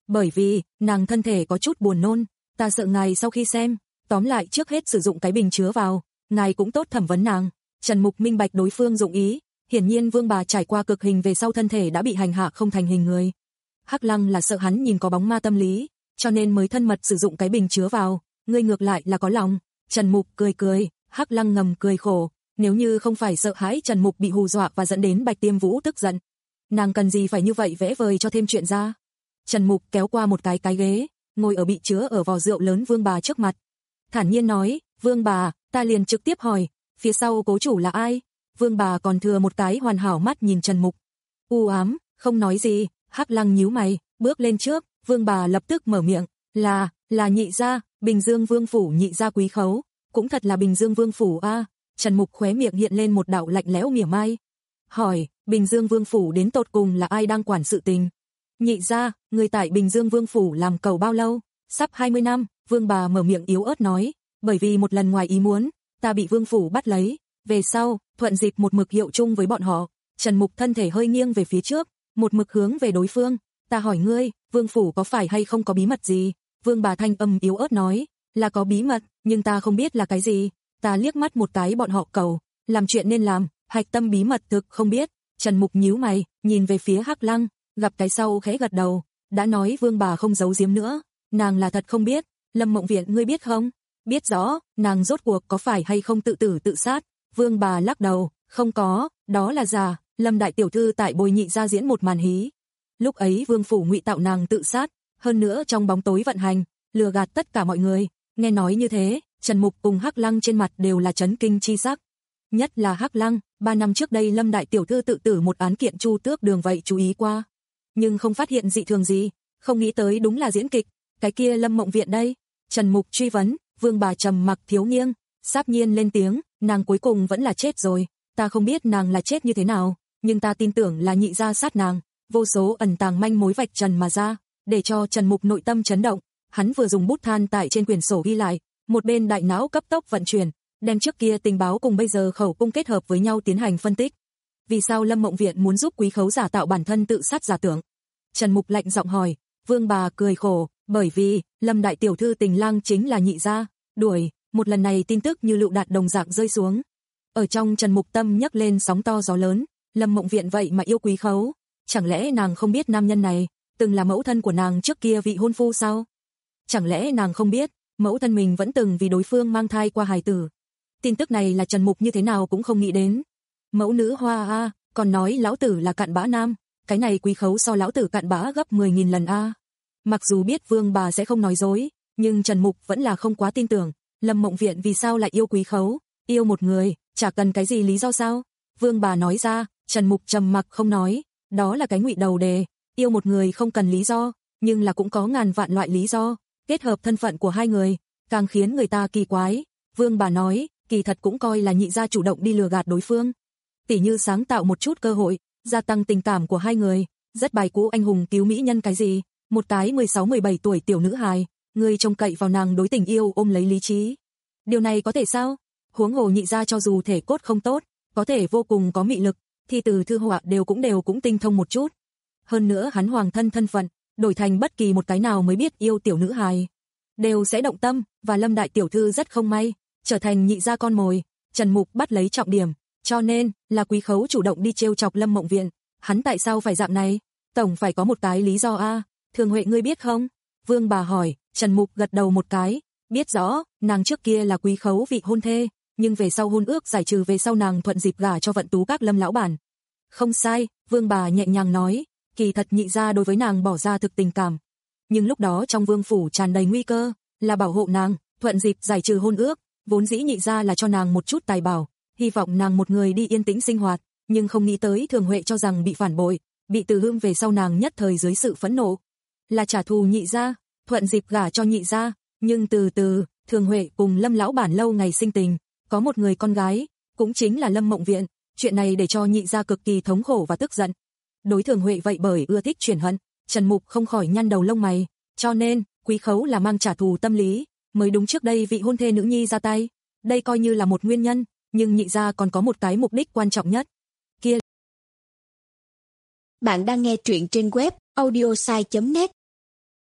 B: bởi vì, nàng thân thể có chút buồn nôn, ta sợ ngài sau khi xem, tóm lại trước hết sử dụng cái bình chứa vào, ngài cũng tốt thẩm vấn nàng. Trần Mục minh bạch đối phương dụng ý, hiển nhiên Vương bà trải qua cực hình về sau thân thể đã bị hành hạ không thành hình người. Hắc Lăng là sợ hắn nhìn có bóng ma tâm lý, cho nên mới thân mật sử dụng cái bình chứa vào, ngươi ngược lại là có lòng. Trần Mục cười cười, Hắc Lăng ngầm cười khổ, nếu như không phải sợ hãi Trần Mục bị hù dọa và dẫn đến Bạch Tiêm Vũ tức giận, nàng cần gì phải như vậy vẽ vời cho thêm chuyện ra. Trần Mục kéo qua một cái cái ghế, ngồi ở bị chứa ở vò rượu lớn Vương bà trước mặt. Thản nhiên nói, Vương bà, ta liền trực tiếp hỏi, phía sau cố chủ là ai? Vương bà còn thừa một cái hoàn hảo mắt nhìn Trần Mục. U ám, không nói gì. Hắc Lăng nhíu mày, bước lên trước, Vương bà lập tức mở miệng, là, là nhị gia, Bình Dương Vương phủ nhị gia Quý Khấu, cũng thật là Bình Dương Vương phủ a. À. Trần Mục khóe miệng hiện lên một đạo lạnh lẽo mỉa mai. Hỏi, Bình Dương Vương phủ đến tột cùng là ai đang quản sự tình? Nhị gia, người tại Bình Dương Vương phủ làm cầu bao lâu? Sắp hai mươi năm, Vương bà mở miệng yếu ớt nói, bởi vì một lần ngoài ý muốn, ta bị Vương phủ bắt lấy, về sau, thuận dịp một mực hiệu chung với bọn họ. Trần Mục thân thể hơi nghiêng về phía trước, một mực hướng về đối phương, ta hỏi ngươi, Vương phủ có phải hay không có bí mật gì? Vương bà thanh âm yếu ớt nói, là có bí mật, nhưng ta không biết là cái gì. Ta liếc mắt một cái bọn họ cầu, làm chuyện nên làm, hạch tâm bí mật thực không biết. Trần Mục nhíu mày, nhìn về phía Hắc Lăng, gặp cái sau khẽ gật đầu, đã nói Vương bà không giấu giếm nữa, nàng là thật không biết. Lâm Mộng Viện ngươi biết không? Biết rõ, nàng rốt cuộc có phải hay không tự tử tự sát? Vương bà lắc đầu, không có, đó là giả. Lâm đại tiểu thư tại Bồi nhị gia diễn một màn hí. Lúc ấy Vương phủ ngụy tạo nàng tự sát, hơn nữa trong bóng tối vận hành, lừa gạt tất cả mọi người. Nghe nói như thế, Trần Mục cùng Hắc Lăng trên mặt đều là chấn kinh chi sắc. Nhất là Hắc Lăng, ba năm trước đây Lâm đại tiểu thư tự tử một án kiện Chu Tước Đường vậy chú ý qua, nhưng không phát hiện dị thường gì, không nghĩ tới đúng là diễn kịch. Cái kia Lâm Mộng Viện đây? Trần Mục truy vấn. Vương bà trầm mặc thiếu nghiêng, sáp nhiên lên tiếng, nàng cuối cùng vẫn là chết rồi. Ta không biết nàng là chết như thế nào, nhưng ta tin tưởng là nhị gia sát nàng. Vô số ẩn tàng manh mối vạch trần mà ra, để cho Trần Mục nội tâm chấn động. Hắn vừa dùng bút than tại trên quyển sổ ghi lại, một bên đại não cấp tốc vận chuyển, đem trước kia tình báo cùng bây giờ khẩu cung kết hợp với nhau tiến hành phân tích. Vì sao Lâm Mộng Viện muốn giúp Quý Khấu giả tạo bản thân tự sát giả tưởng? Trần Mục lạnh giọng hỏi. Vương bà cười khổ, bởi vì Lâm đại tiểu thư tình lang chính là nhị gia đuổi. Một lần này tin tức như lựu đạn đồng dạng rơi xuống. Ở trong Trần Mục tâm nhấc lên sóng to gió lớn. Lâm Mộng Viện vậy mà yêu Quý Khấu, chẳng lẽ nàng không biết nam nhân này từng là mẫu thân của nàng trước kia vị hôn phu sao? Chẳng lẽ nàng không biết mẫu thân mình vẫn từng vì đối phương mang thai qua hài tử? Tin tức này là Trần Mục như thế nào cũng không nghĩ đến. Mẫu nữ hoa a, còn nói lão tử là cặn bã nam, cái này Quý Khấu so lão tử cặn bã gấp mười nghìn lần a. Mặc dù biết Vương bà sẽ không nói dối, nhưng Trần Mục vẫn là không quá tin tưởng. Lâm Mộng Viện vì sao lại yêu Quý Khấu? Yêu một người, chả cần cái gì lý do sao? Vương bà nói ra. Trần Mục trầm mặc không nói, đó là cái ngụy đầu đề, yêu một người không cần lý do, nhưng là cũng có ngàn vạn loại lý do, kết hợp thân phận của hai người, càng khiến người ta kỳ quái. Vương bà nói, kỳ thật cũng coi là nhị gia chủ động đi lừa gạt đối phương, tỉ như sáng tạo một chút cơ hội, gia tăng tình cảm của hai người, rất bài cũ anh hùng cứu mỹ nhân cái gì, một cái mười sáu mười bảy tuổi tiểu nữ hài, người trông cậy vào nàng đối tình yêu ôm lấy lý trí. Điều này có thể sao? Huống hồ nhị gia cho dù thể cốt không tốt, có thể vô cùng có mị lực, thi từ thư họa đều cũng đều cũng tinh thông một chút. Hơn nữa hắn hoàng thân thân phận, đổi thành bất kỳ một cái nào mới biết yêu tiểu nữ hài, đều sẽ động tâm, và Lâm đại tiểu thư rất không may, trở thành nhị gia con mồi. Trần Mục bắt lấy trọng điểm, cho nên là Quý Khấu chủ động đi trêu chọc Lâm Mộng Viện. Hắn tại sao phải dạng này? Tổng phải có một cái lý do a. À, Thường Huệ ngươi biết không? Vương bà hỏi. Trần Mục gật đầu một cái, biết rõ, nàng trước kia là Quý Khấu vị hôn thê, nhưng về sau hôn ước giải trừ về sau nàng thuận dịp gả cho Vận Tú các Lâm lão bản. Không sai, Vương bà nhẹ nhàng nói, kỳ thật nhị gia đối với nàng bỏ ra thực tình cảm, nhưng lúc đó trong vương phủ tràn đầy nguy cơ, là bảo hộ nàng, thuận dịp giải trừ hôn ước, vốn dĩ nhị gia là cho nàng một chút tài bảo, hy vọng nàng một người đi yên tĩnh sinh hoạt, nhưng không nghĩ tới Thường Huệ cho rằng bị phản bội, bị từ hương về sau nàng nhất thời dưới sự phẫn nộ, là trả thù nhị gia, thuận dịp gả cho nhị gia, nhưng từ từ, Thường Huệ cùng Lâm lão bản lâu ngày sinh tình, có một người con gái, cũng chính là Lâm Mộng Viện, chuyện này để cho nhị gia cực kỳ thống khổ và tức giận. Đối Thường Huệ vậy bởi ưa thích chuyển hận, Trần Mục không khỏi nhăn đầu lông mày, cho nên, Quý Khấu là mang trả thù tâm lý, mới đúng trước đây vị hôn thê nữ nhi ra tay, đây coi như là một nguyên nhân, nhưng nhị gia còn có một cái mục đích quan trọng nhất. Kia.
C: Bạn đang nghe truyện trên web audiosai chấm net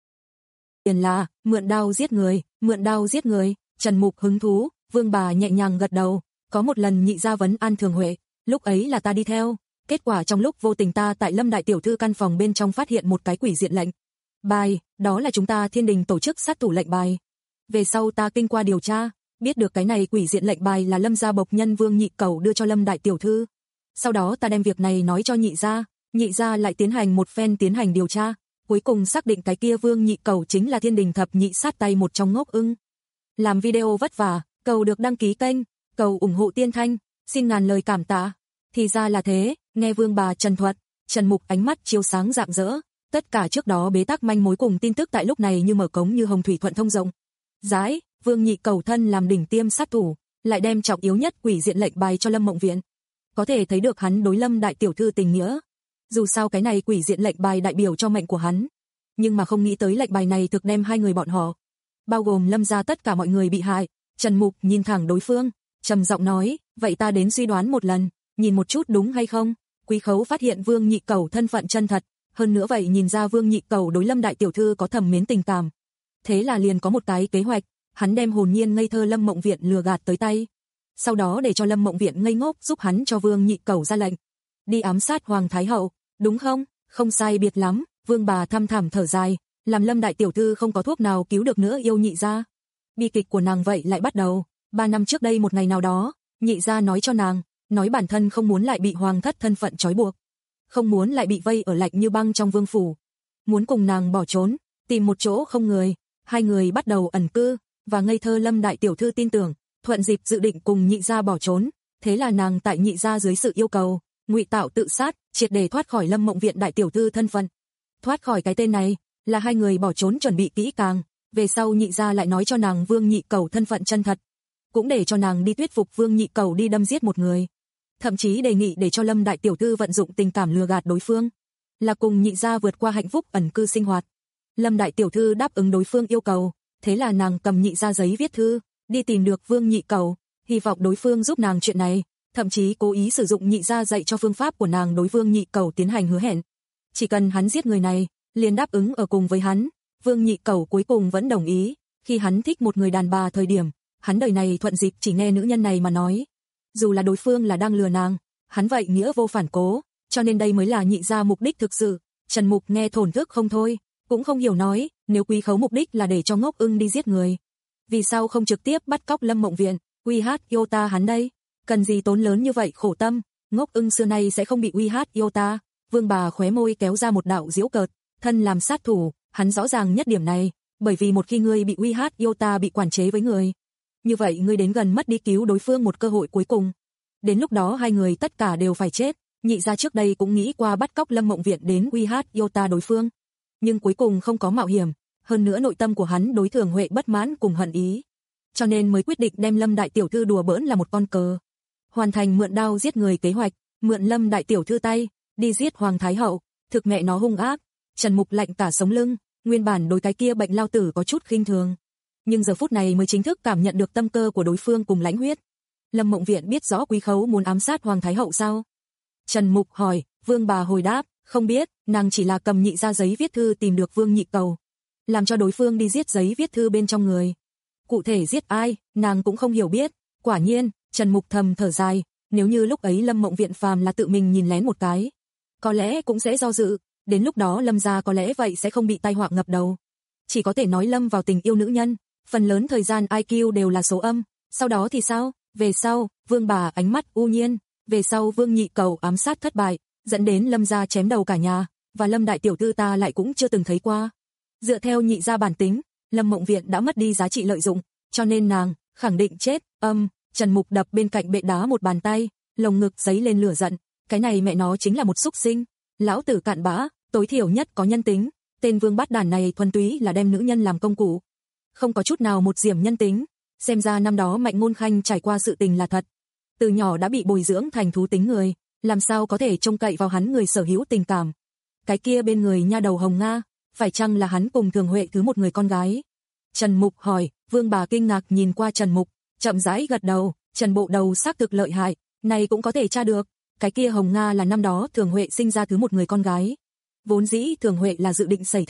B: Tiền là, mượn đao giết người, mượn đao giết người, Trần Mục hứng thú, Vương bà nhẹ nhàng gật đầu, có một lần nhị gia vấn an Thường Huệ, lúc ấy là ta đi theo, kết quả trong lúc vô tình ta tại Lâm đại tiểu thư căn phòng bên trong phát hiện một cái quỷ diện lệnh bài, đó là chúng ta Thiên Đình tổ chức sát thủ lệnh bài. Về sau ta kinh qua điều tra, biết được cái này quỷ diện lệnh bài là Lâm gia bộc nhân Vương Nhị Cẩu đưa cho Lâm đại tiểu thư. Sau đó ta đem việc này nói cho nhị gia, nhị gia lại tiến hành một phen tiến hành điều tra, cuối cùng xác định cái kia Vương Nhị Cẩu chính là Thiên Đình thập nhị sát tay một trong Ngốc Ưng. Làm video vất vả, cầu được đăng ký kênh, cầu ủng hộ Tiên Thanh, xin ngàn lời cảm tạ. Thì ra là thế, nghe Vương bà trần thuật, Trần Mục ánh mắt chiếu sáng rạng rỡ, tất cả trước đó bế tắc manh mối cùng tin tức tại lúc này như mở cống như hồng thủy thuận thông rộng. Rãi, Vương Nhị Cẩu thân làm đỉnh tiêm sát thủ, lại đem trọng yếu nhất quỷ diện lệnh bài cho Lâm Mộng Viện. Có thể thấy được hắn đối Lâm đại tiểu thư tình nghĩa. Dù sao cái này quỷ diện lệnh bài đại biểu cho mệnh của hắn, nhưng mà không nghĩ tới lệnh bài này thực đem hai người bọn họ, bao gồm Lâm gia tất cả mọi người bị hại. Trần Mục nhìn thẳng đối phương, trầm giọng nói, vậy ta đến suy đoán một lần, nhìn một chút đúng hay không? Quý Khấu phát hiện Vương Nhị Cẩu thân phận chân thật, hơn nữa vậy nhìn ra Vương Nhị Cẩu đối Lâm đại tiểu thư có thầm mến tình cảm. Thế là liền có một cái kế hoạch, hắn đem hồn nhiên ngây thơ Lâm Mộng Viện lừa gạt tới tay, sau đó để cho Lâm Mộng Viện ngây ngốc giúp hắn cho Vương Nhị Cẩu ra lệnh đi ám sát Hoàng Thái Hậu, đúng không? Không sai biệt lắm. Vương bà thăm thẳm thở dài, làm Lâm đại tiểu thư không có thuốc nào cứu được nữa yêu nhị gia. Bi kịch của nàng vậy lại bắt đầu. Ba năm trước đây một ngày nào đó, nhị gia nói cho nàng, nói bản thân không muốn lại bị hoàng thất thân phận trói buộc, không muốn lại bị vây ở lạnh như băng trong vương phủ, muốn cùng nàng bỏ trốn, tìm một chỗ không người. Hai người bắt đầu ẩn cư, và ngây thơ Lâm đại tiểu thư tin tưởng, thuận dịp dự định cùng nhị gia bỏ trốn. Thế là nàng tại nhị gia dưới sự yêu cầu, ngụy tạo tự sát, triệt để thoát khỏi Lâm Mộng Viện đại tiểu thư thân phận. Thoát khỏi cái tên này, là hai người bỏ trốn chuẩn bị kỹ càng. Về sau nhị gia lại nói cho nàng Vương Nhị Cẩu thân phận chân thật, cũng để cho nàng đi thuyết phục Vương Nhị Cẩu đi đâm giết một người, thậm chí đề nghị để cho Lâm đại tiểu thư vận dụng tình cảm lừa gạt đối phương, là cùng nhị gia vượt qua hạnh phúc ẩn cư sinh hoạt. Lâm đại tiểu thư đáp ứng đối phương yêu cầu, thế là nàng cầm nhị gia giấy viết thư, đi tìm được Vương Nhị Cẩu, hy vọng đối phương giúp nàng chuyện này, thậm chí cố ý sử dụng nhị gia dạy cho phương pháp của nàng đối Vương Nhị Cẩu tiến hành hứa hẹn. Chỉ cần hắn giết người này, liền đáp ứng ở cùng với hắn. Vương Nhị Cẩu cuối cùng vẫn đồng ý, khi hắn thích một người đàn bà thời điểm, hắn đời này thuận dịp chỉ nghe nữ nhân này mà nói. Dù là đối phương là đang lừa nàng, hắn vậy nghĩa vô phản cố, cho nên đây mới là nhị gia mục đích thực sự. Trần Mục nghe thổn thức không thôi, cũng không hiểu nói, nếu Quý Khấu mục đích là để cho Ngốc Ưng đi giết người, vì sao không trực tiếp bắt cóc Lâm Mộng Viện, uy hát yêu ta hắn đây, cần gì tốn lớn như vậy khổ tâm, Ngốc Ưng xưa nay sẽ không bị uy hát yêu ta. Vương bà khóe môi kéo ra một đạo giễu cợt, thân làm sát thủ, hắn rõ ràng nhất điểm này, bởi vì một khi ngươi bị uy hát yêu ta bị quản chế với người, như vậy ngươi đến gần mất đi cứu đối phương một cơ hội cuối cùng. Đến lúc đó hai người tất cả đều phải chết. Nhị gia trước đây cũng nghĩ qua bắt cóc Lâm Mộng Viện đến uy hát yêu ta đối phương, nhưng cuối cùng không có mạo hiểm, hơn nữa nội tâm của hắn đối Thường Huệ bất mãn cùng hận ý, cho nên mới quyết định đem Lâm đại tiểu thư đùa bỡn là một con cờ, hoàn thành mượn đao giết người kế hoạch, mượn Lâm đại tiểu thư tay đi giết Hoàng Thái Hậu. Thực mẹ nó hung ác. Trần Mục lạnh cả sống lưng, nguyên bản đối cái kia bệnh lao tử có chút khinh thường, nhưng giờ phút này mới chính thức cảm nhận được tâm cơ của đối phương cùng lãnh huyết. Lâm Mộng Viện biết rõ Quý Khấu muốn ám sát Hoàng Thái Hậu sao? Trần Mục hỏi. Vương bà hồi đáp, không biết, nàng chỉ là cầm nhị gia giấy viết thư tìm được Vương Nhị Cẩu, làm cho đối phương đi giết giấy viết thư bên trong người. Cụ thể giết ai, nàng cũng không hiểu biết. Quả nhiên, Trần Mục thầm thở dài, nếu như lúc ấy Lâm Mộng Viện phàm là tự mình nhìn lén một cái, có lẽ cũng sẽ do dự, đến lúc đó Lâm gia có lẽ vậy sẽ không bị tai họa ngập đầu. Chỉ có thể nói lâm vào tình yêu nữ nhân, phần lớn thời gian i kiu đều là số âm, sau đó thì sao? Về sau, Vương bà ánh mắt u nhiên, về sau Vương Nhị Cẩu ám sát thất bại, dẫn đến Lâm gia chém đầu cả nhà, và Lâm đại tiểu thư ta lại cũng chưa từng thấy qua. Dựa theo nhị gia bản tính, Lâm Mộng Viện đã mất đi giá trị lợi dụng, cho nên nàng khẳng định chết. Âm, Trần Mục đập bên cạnh bệ đá một bàn tay, lồng ngực giấy lên lửa giận, cái này mẹ nó chính là một xúc sinh, lão tử cặn bã, tối thiểu nhất có nhân tính, tên vương bát đản này thuần túy là đem nữ nhân làm công cụ, không có chút nào một diểm nhân tính. Xem ra năm đó Mạnh Ngôn Khanh trải qua sự tình là thật, từ nhỏ đã bị bồi dưỡng thành thú tính người, làm sao có thể trông cậy vào hắn người sở hữu tình cảm. Cái kia bên người nha đầu Hồng Nga, phải chăng là hắn cùng Thường Huệ thứ một người con gái? Trần Mục hỏi. Vương bà kinh ngạc nhìn qua Trần Mục, chậm rãi gật đầu. Trần bộ đầu xác thực lợi hại, này cũng có thể tra được. Cái kia Hồng Nga là năm đó Thường Huệ sinh ra thứ một người con gái. Vốn dĩ Thường Huệ là dự định sẩy thai,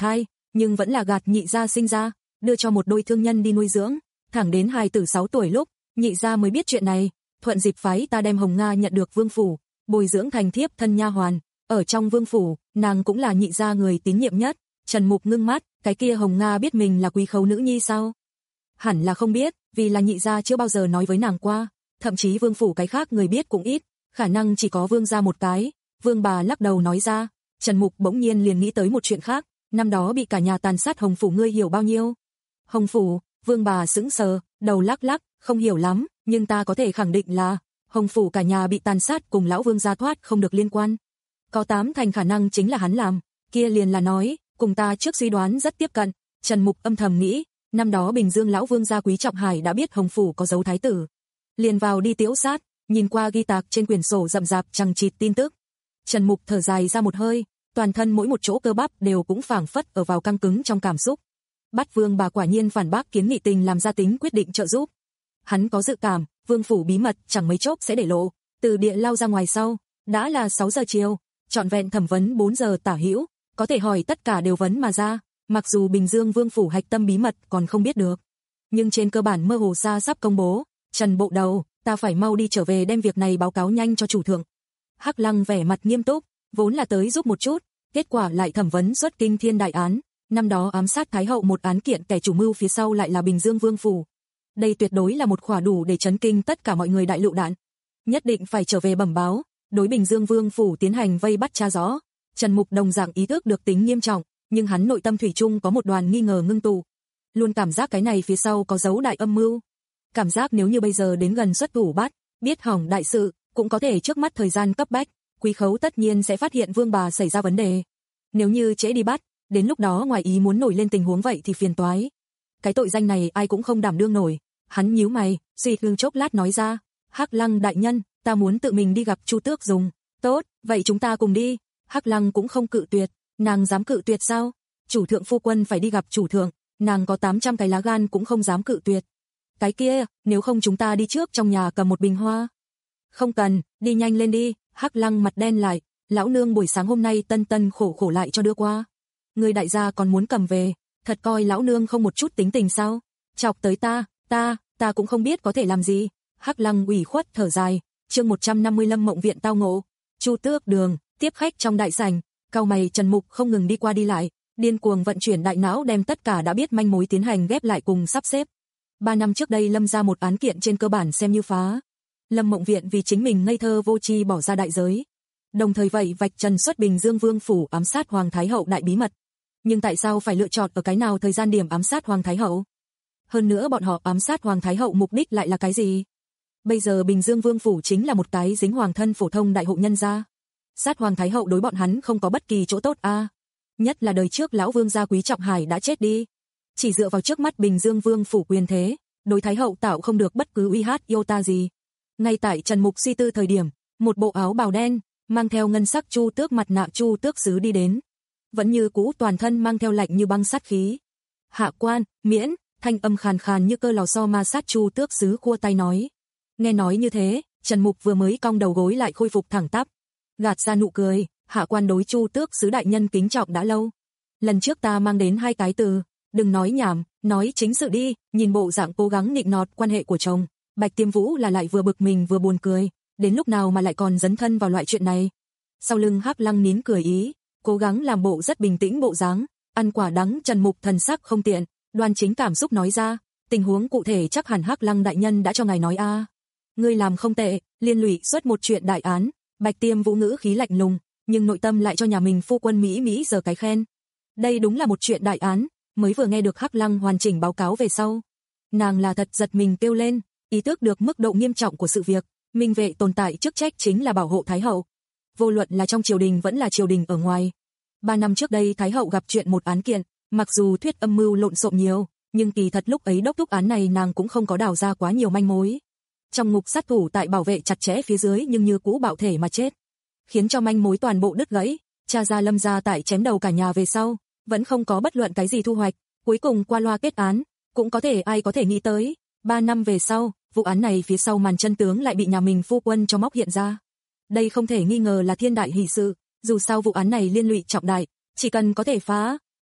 B: nhưng vẫn là gạt nhị gia sinh ra, đưa cho một đôi thương nhân đi nuôi dưỡng, thẳng đến hài tử sáu tuổi lúc, nhị gia mới biết chuyện này, thuận dịp phái ta đem Hồng Nga nhận được vương phủ, bồi dưỡng thành thiếp thân nha hoàn, ở trong vương phủ, nàng cũng là nhị gia người tín nhiệm nhất. Trần Mục ngưng mắt, cái kia Hồng Nga biết mình là quý khấu nữ nhi sao? Hẳn là không biết, vì là nhị gia chưa bao giờ nói với nàng qua, thậm chí vương phủ cái khác người biết cũng ít, khả năng chỉ có vương gia một cái. Vương bà lắc đầu nói ra. Trần Mục bỗng nhiên liền nghĩ tới một chuyện khác, năm đó bị cả nhà tàn sát Hồng phủ ngươi hiểu bao nhiêu? Hồng phủ, vương bà sững sờ, đầu lắc lắc, không hiểu lắm, nhưng ta có thể khẳng định là Hồng phủ cả nhà bị tàn sát cùng lão vương gia thoát không được liên quan. Có tám thành khả năng chính là hắn làm, kia liền là nói, cùng ta trước suy đoán rất tiếp cận. Trần Mục âm thầm nghĩ, năm đó Bình Dương lão vương gia Quý Trọng Hải đã biết Hồng phủ có dấu thái tử, liền vào đi tiễu sát, nhìn qua ghi tạc trên quyển sổ rậm rạp chằng chịt tin tức. Trần Mục thở dài ra một hơi, toàn thân mỗi một chỗ cơ bắp đều cũng phảng phất ở vào căng cứng trong cảm xúc. Bắt vương bà quả nhiên phản bác kiến nghị tình làm ra tính quyết định trợ giúp. Hắn có dự cảm, vương phủ bí mật chẳng mấy chốc sẽ để lộ. Từ địa lao ra ngoài sau, đã là sáu giờ chiều, trọn vẹn thẩm vấn bốn giờ tả hữu, có thể hỏi tất cả đều vấn mà ra. Mặc dù Bình Dương vương phủ hạch tâm bí mật còn không biết được, nhưng trên cơ bản mơ hồ xa sắp công bố. Trần bộ đầu, ta phải mau đi trở về đem việc này báo cáo nhanh cho chủ thượng. Hắc Lăng vẻ mặt nghiêm túc, vốn là tới giúp một chút, kết quả lại thẩm vấn xuất kinh thiên đại án. Năm đó ám sát Thái hậu một án kiện, kẻ chủ mưu phía sau lại là Bình Dương vương phủ. Đây tuyệt đối là một khỏa đủ để chấn kinh tất cả mọi người đại lựu đạn. Nhất định phải trở về bẩm báo, đối Bình Dương vương phủ tiến hành vây bắt tra rõ. Trần Mục đồng dạng ý thức được tính nghiêm trọng, nhưng hắn nội tâm thủy chung có một đoàn nghi ngờ ngưng tụ, luôn cảm giác cái này phía sau có dấu đại âm mưu. Cảm giác nếu như bây giờ đến gần xuất thủ bắt, biết hỏng đại sự, cũng có thể trước mắt thời gian cấp bách, Quý khấu tất nhiên sẽ phát hiện vương bà xảy ra vấn đề. Nếu như trễ đi bắt, đến lúc đó ngoài ý muốn nổi lên tình huống vậy thì phiền toái. Cái tội danh này ai cũng không đảm đương nổi. Hắn nhíu mày, suy tư chốc lát nói ra, Hắc Lăng đại nhân, ta muốn tự mình đi gặp Chu Tước Dùng. Tốt, vậy chúng ta cùng đi. Hắc Lăng cũng không cự tuyệt, nàng dám cự tuyệt sao? Chủ thượng phu quân phải đi gặp chủ thượng, nàng có tám trăm cái lá gan cũng không dám cự tuyệt. Cái kia, nếu không chúng ta đi trước trong nhà cầm một bình hoa. Không cần, đi nhanh lên đi. Hắc Lăng mặt đen lại, lão nương buổi sáng hôm nay tân tân khổ khổ lại cho đưa qua. Người đại gia còn muốn cầm về, thật coi lão nương không một chút tính tình sao? Chọc tới ta, ta, ta cũng không biết có thể làm gì. Hắc Lăng ủy khuất thở dài. Chương một trăm năm mươi Lâm Mộng Viện tao ngộ. Chu Tước Đường, tiếp khách trong đại sảnh, cau mày Trần Mục không ngừng đi qua đi lại, điên cuồng vận chuyển đại não đem tất cả đã biết manh mối tiến hành ghép lại cùng sắp xếp. Ba năm trước đây Lâm ra một án kiện trên cơ bản xem như phá. Lâm Mộng Viện vì chính mình ngây thơ vô tri bỏ ra đại giới, đồng thời vậy vạch trần xuất Bình Dương vương phủ ám sát Hoàng Thái hậu đại bí mật. Nhưng tại sao phải lựa chọn ở cái nào thời gian điểm ám sát Hoàng Thái hậu? Hơn nữa bọn họ ám sát Hoàng Thái hậu mục đích lại là cái gì? Bây giờ Bình Dương vương phủ chính là một cái dính hoàng thân phổ thông đại hộ nhân gia. Sát Hoàng Thái hậu đối bọn hắn không có bất kỳ chỗ tốt a. À. Nhất là đời trước lão vương gia Quý Trọng Hải đã chết đi. Chỉ dựa vào trước mắt Bình Dương vương phủ quyền thế, đối Thái hậu tạo không được bất cứ uy hát iota gì. Ngay tại Trần Mục suy tư thời điểm, một bộ áo bào đen, mang theo ngân sắc Chu Tước mặt nạ Chu Tước sứ đi đến. Vẫn như cũ toàn thân mang theo lạnh như băng sát khí. Hạ quan, miễn, thanh âm khàn khàn như cơ lò xo ma sát Chu Tước sứ khua tay nói. Nghe nói như thế, Trần Mục vừa mới cong đầu gối lại khôi phục thẳng tắp. Gạt ra nụ cười, hạ quan đối Chu Tước sứ đại nhân kính trọng đã lâu. Lần trước ta mang đến hai cái từ, đừng nói nhảm, nói chính sự đi. Nhìn bộ dạng cố gắng nịnh nọt quan hệ của chồng, Bạch Tiêm Vũ là lại vừa bực mình vừa buồn cười, đến lúc nào mà lại còn dấn thân vào loại chuyện này. Sau lưng Hắc Lăng nín cười ý, cố gắng làm bộ rất bình tĩnh bộ dáng, ăn quả đắng. Trần Mục thần sắc không tiện, đoan chính cảm xúc nói ra, tình huống cụ thể chắc hẳn Hắc Lăng đại nhân đã cho ngài nói a. À. Ngươi làm không tệ, liên lụy xuất một chuyện đại án. Bạch Tiêm Vũ ngữ khí lạnh lùng, nhưng nội tâm lại cho nhà mình phu quân Mỹ Mỹ giờ cái khen. Đây đúng là một chuyện đại án, mới vừa nghe được Hắc Lăng hoàn chỉnh báo cáo về sau. Nàng là thật giật mình kêu lên, ý thức được mức độ nghiêm trọng của sự việc, Minh Vệ tồn tại chức trách chính là bảo hộ Thái hậu. Vô luận là trong triều đình vẫn là triều đình ở ngoài. Ba năm trước đây Thái hậu gặp chuyện một án kiện, mặc dù thuyết âm mưu lộn xộn nhiều, nhưng kỳ thật lúc ấy đốc thúc án này nàng cũng không có đào ra quá nhiều manh mối. Trong ngục sát thủ tại bảo vệ chặt chẽ phía dưới nhưng như cũ bạo thể mà chết, khiến cho manh mối toàn bộ đứt gãy. Cha ra Lâm gia tại chém đầu cả nhà về sau, vẫn không có bất luận cái gì thu hoạch, cuối cùng qua loa kết án, cũng có thể ai có thể nghĩ tới, ba năm về sau, vụ án này phía sau màn chân tướng lại bị nhà mình phu quân cho móc hiện ra. Đây không thể nghi ngờ là thiên đại hỷ sự, dù sao vụ án này liên lụy trọng đại, chỉ cần có thể phá,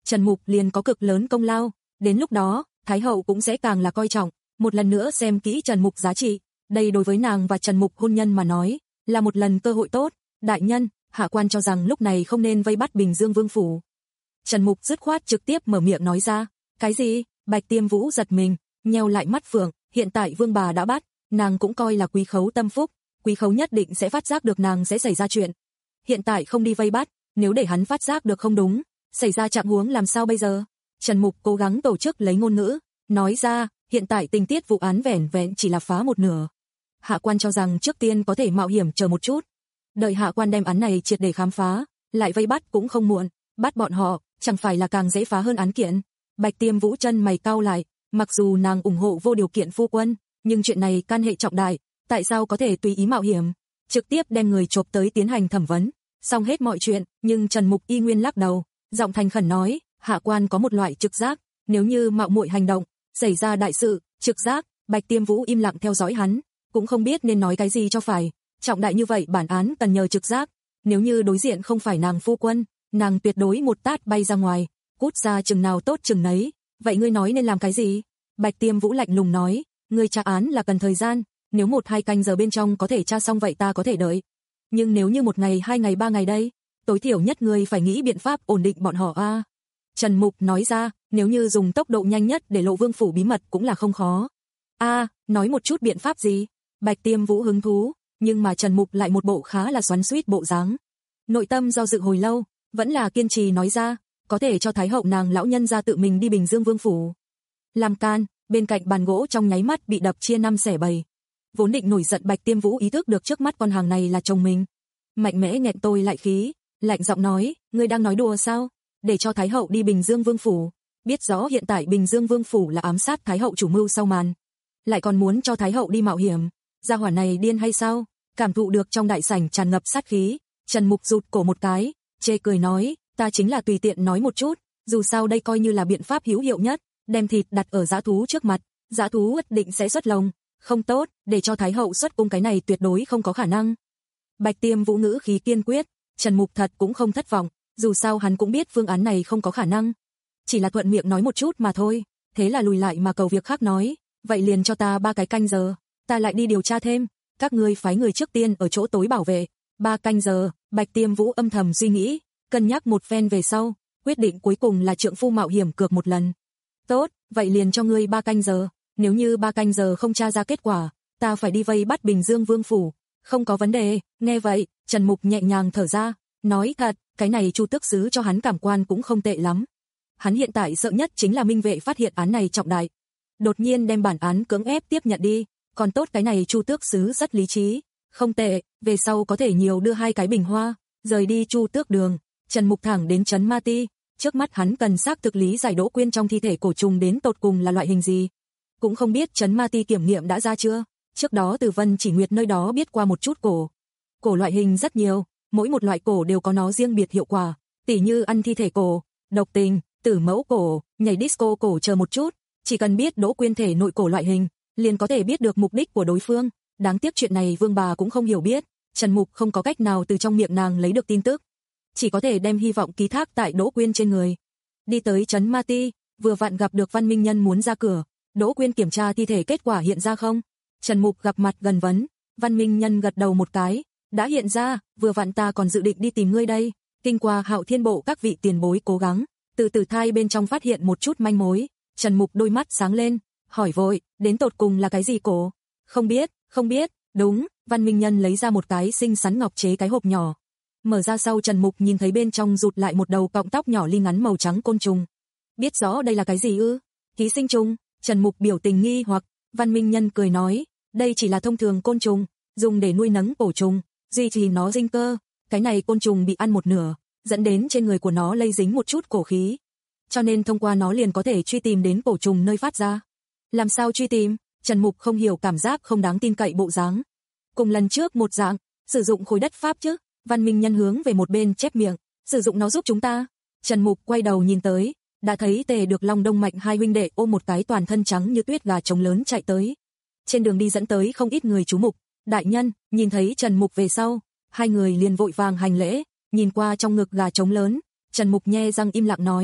B: Trần Mục liền có cực lớn công lao, đến lúc đó, Thái hậu cũng sẽ càng là coi trọng, một lần nữa xem kỹ Trần Mục giá trị, đây đối với nàng và Trần Mục hôn nhân mà nói, là một lần cơ hội tốt. Đại nhân, hạ quan cho rằng lúc này không nên vây bắt Bình Dương Vương phủ. Trần Mục dứt khoát trực tiếp mở miệng nói ra. Cái gì? Bạch Tiêm Vũ giật mình, nheo lại mắt phượng, hiện tại vương bà đã bắt, nàng cũng coi là quý khấu tâm phúc, quý khấu nhất định sẽ phát giác được nàng sẽ xảy ra chuyện. Hiện tại không đi vây bắt, nếu để hắn phát giác được không đúng, xảy ra trạng huống làm sao bây giờ? Trần Mục cố gắng tổ chức lấy ngôn ngữ, nói ra, hiện tại tình tiết vụ án vẻn vẹn chỉ là phá một nửa. Hạ quan cho rằng trước tiên có thể mạo hiểm chờ một chút. Đợi hạ quan đem án này triệt để khám phá, lại vây bắt cũng không muộn, bắt bọn họ, chẳng phải là càng dễ phá hơn án kiện. Bạch Tiêm Vũ chân mày cau lại, mặc dù nàng ủng hộ vô điều kiện phu quân, nhưng chuyện này can hệ trọng đại, tại sao có thể tùy ý mạo hiểm, trực tiếp đem người chộp tới tiến hành thẩm vấn, xong hết mọi chuyện, nhưng Trần Mục y nguyên lắc đầu, giọng thành khẩn nói, hạ quan có một loại trực giác, nếu như mạo muội hành động, xảy ra đại sự, trực giác. Bạch Tiêm Vũ im lặng theo dõi hắn, cũng không biết nên nói cái gì cho phải, trọng đại như vậy bản án cần nhờ trực giác, nếu như đối diện không phải nàng phu quân, nàng tuyệt đối một tát bay ra ngoài, cút ra chừng nào tốt chừng nấy, vậy ngươi nói nên làm cái gì? Bạch Tiêm Vũ lạnh lùng nói, ngươi tra án là cần thời gian, nếu một hai canh giờ bên trong có thể tra xong vậy ta có thể đợi, nhưng nếu như một ngày hai ngày ba ngày đây, tối thiểu nhất ngươi phải nghĩ biện pháp ổn định bọn họ a. À. Trần Mục nói ra, nếu như dùng tốc độ nhanh nhất để lộ vương phủ bí mật cũng là không khó. A, à, nói một chút biện pháp gì? Bạch Tiêm Vũ hứng thú, nhưng mà Trần Mục lại một bộ khá là xoắn xuýt bộ dáng. Nội tâm do dự hồi lâu, vẫn là kiên trì nói ra, có thể cho Thái hậu nàng lão nhân ra tự mình đi Bình Dương Vương phủ. Làm can, bên cạnh bàn gỗ trong nháy mắt bị đập chia năm xẻ bảy. Vốn định nổi giận Bạch Tiêm Vũ ý thức được trước mắt con hàng này là chồng mình, mạnh mẽ nghẹn tôi lại khí, lạnh giọng nói, ngươi đang nói đùa sao? Để cho Thái hậu đi Bình Dương Vương phủ, biết rõ hiện tại Bình Dương Vương phủ là ám sát Thái hậu chủ mưu sau màn, lại còn muốn cho Thái hậu đi mạo hiểm, gia hỏa này điên hay sao? Cảm thụ được trong đại sảnh tràn ngập sát khí, Trần Mục rụt cổ một cái, chê cười nói, ta chính là tùy tiện nói một chút, dù sao đây coi như là biện pháp hữu hiệu nhất, đem thịt đặt ở dã thú trước mặt, dã thú nhất định sẽ xuất lồng, không tốt, để cho Thái hậu xuất cung cái này tuyệt đối không có khả năng. Bạch Tiêm Vũ ngữ khí kiên quyết, Trần Mục thật cũng không thất vọng, dù sao hắn cũng biết phương án này không có khả năng, chỉ là thuận miệng nói một chút mà thôi, thế là lùi lại mà cầu việc khác nói, vậy liền cho ta ba cái canh giờ, ta lại đi điều tra thêm, các ngươi phái người trước tiên ở chỗ tối bảo vệ, ba canh giờ. Bạch Tiêm Vũ âm thầm suy nghĩ, cân nhắc một phen về sau, quyết định cuối cùng là trượng phu mạo hiểm cược một lần. Tốt, vậy liền cho ngươi ba canh giờ, nếu như ba canh giờ không tra ra kết quả, ta phải đi vây bắt Bình Dương Vương phủ. Không có vấn đề. Nghe vậy, Trần Mục nhẹ nhàng thở ra, nói thật, cái này Chu tước sứ cho hắn cảm quan cũng không tệ lắm. Hắn hiện tại sợ nhất chính là Minh Vệ phát hiện án này trọng đại, đột nhiên đem bản án cưỡng ép tiếp nhận đi, còn tốt cái này Chu tước sứ rất lý trí, không tệ, về sau có thể nhiều đưa hai cái bình hoa, rời đi Chu tước đường. Trần Mục thẳng đến trấn Ma Ti, trước mắt hắn cần xác thực lý giải Đỗ Quyên trong thi thể cổ trùng đến tột cùng là loại hình gì. Cũng không biết trấn Ma Ti kiểm nghiệm đã ra chưa, trước đó từ Vân Chỉ Nguyệt nơi đó biết qua một chút cổ. Cổ loại hình rất nhiều, mỗi một loại cổ đều có nó riêng biệt hiệu quả, tỉ như ăn thi thể cổ, độc tình, tử mẫu cổ, nhảy disco cổ chờ một chút, chỉ cần biết Đỗ Quyên thể nội cổ loại hình, liền có thể biết được mục đích của đối phương. Đáng tiếc chuyện này vương bà cũng không hiểu biết, Trần Mục không có cách nào từ trong miệng nàng lấy được tin tức, chỉ có thể đem hy vọng ký thác tại Đỗ Quyên trên người. Đi tới trấn Ma Ti, vừa vặn gặp được Văn Minh Nhân muốn ra cửa, Đỗ Quyên kiểm tra thi thể kết quả hiện ra không? Trần Mục gặp mặt gần vấn, Văn Minh Nhân gật đầu một cái, đã hiện ra, vừa vặn ta còn dự định đi tìm ngươi đây, kinh qua Hạo Thiên Bộ các vị tiền bối cố gắng, từ tử thai bên trong phát hiện một chút manh mối. Trần Mục đôi mắt sáng lên, hỏi vội, đến tột cùng là cái gì cổ? Không biết, không biết, đúng. Văn Minh Nhân lấy ra một cái xinh xắn ngọc chế cái hộp nhỏ, mở ra sau Trần Mục nhìn thấy bên trong rụt lại một đầu cọng tóc nhỏ li ngắn màu trắng côn trùng. Biết rõ đây là cái gì ư? Ký sinh trùng. Trần Mục biểu tình nghi hoặc, Văn Minh Nhân cười nói, đây chỉ là thông thường côn trùng, dùng để nuôi nấng cổ trùng, duy trì nó sinh cơ. Cái này côn trùng bị ăn một nửa, dẫn đến trên người của nó lây dính một chút cổ khí, cho nên thông qua nó liền có thể truy tìm đến cổ trùng nơi phát ra. Làm sao truy tìm? Trần Mục không hiểu cảm giác không đáng tin cậy bộ dáng. Cùng lần trước một dạng, sử dụng khối đất pháp chứ? Văn Minh Nhân hướng về một bên chép miệng, sử dụng nó giúp chúng ta. Trần Mục quay đầu nhìn tới, đã thấy Tề Được Long Đông Mạnh hai huynh đệ ôm một cái toàn thân trắng như tuyết gà trống lớn chạy tới. Trên đường đi dẫn tới không ít người chú mục. Đại nhân, nhìn thấy Trần Mục về sau, hai người liền vội vàng hành lễ, nhìn qua trong ngực gà trống lớn, Trần Mục nhe răng im lặng nói,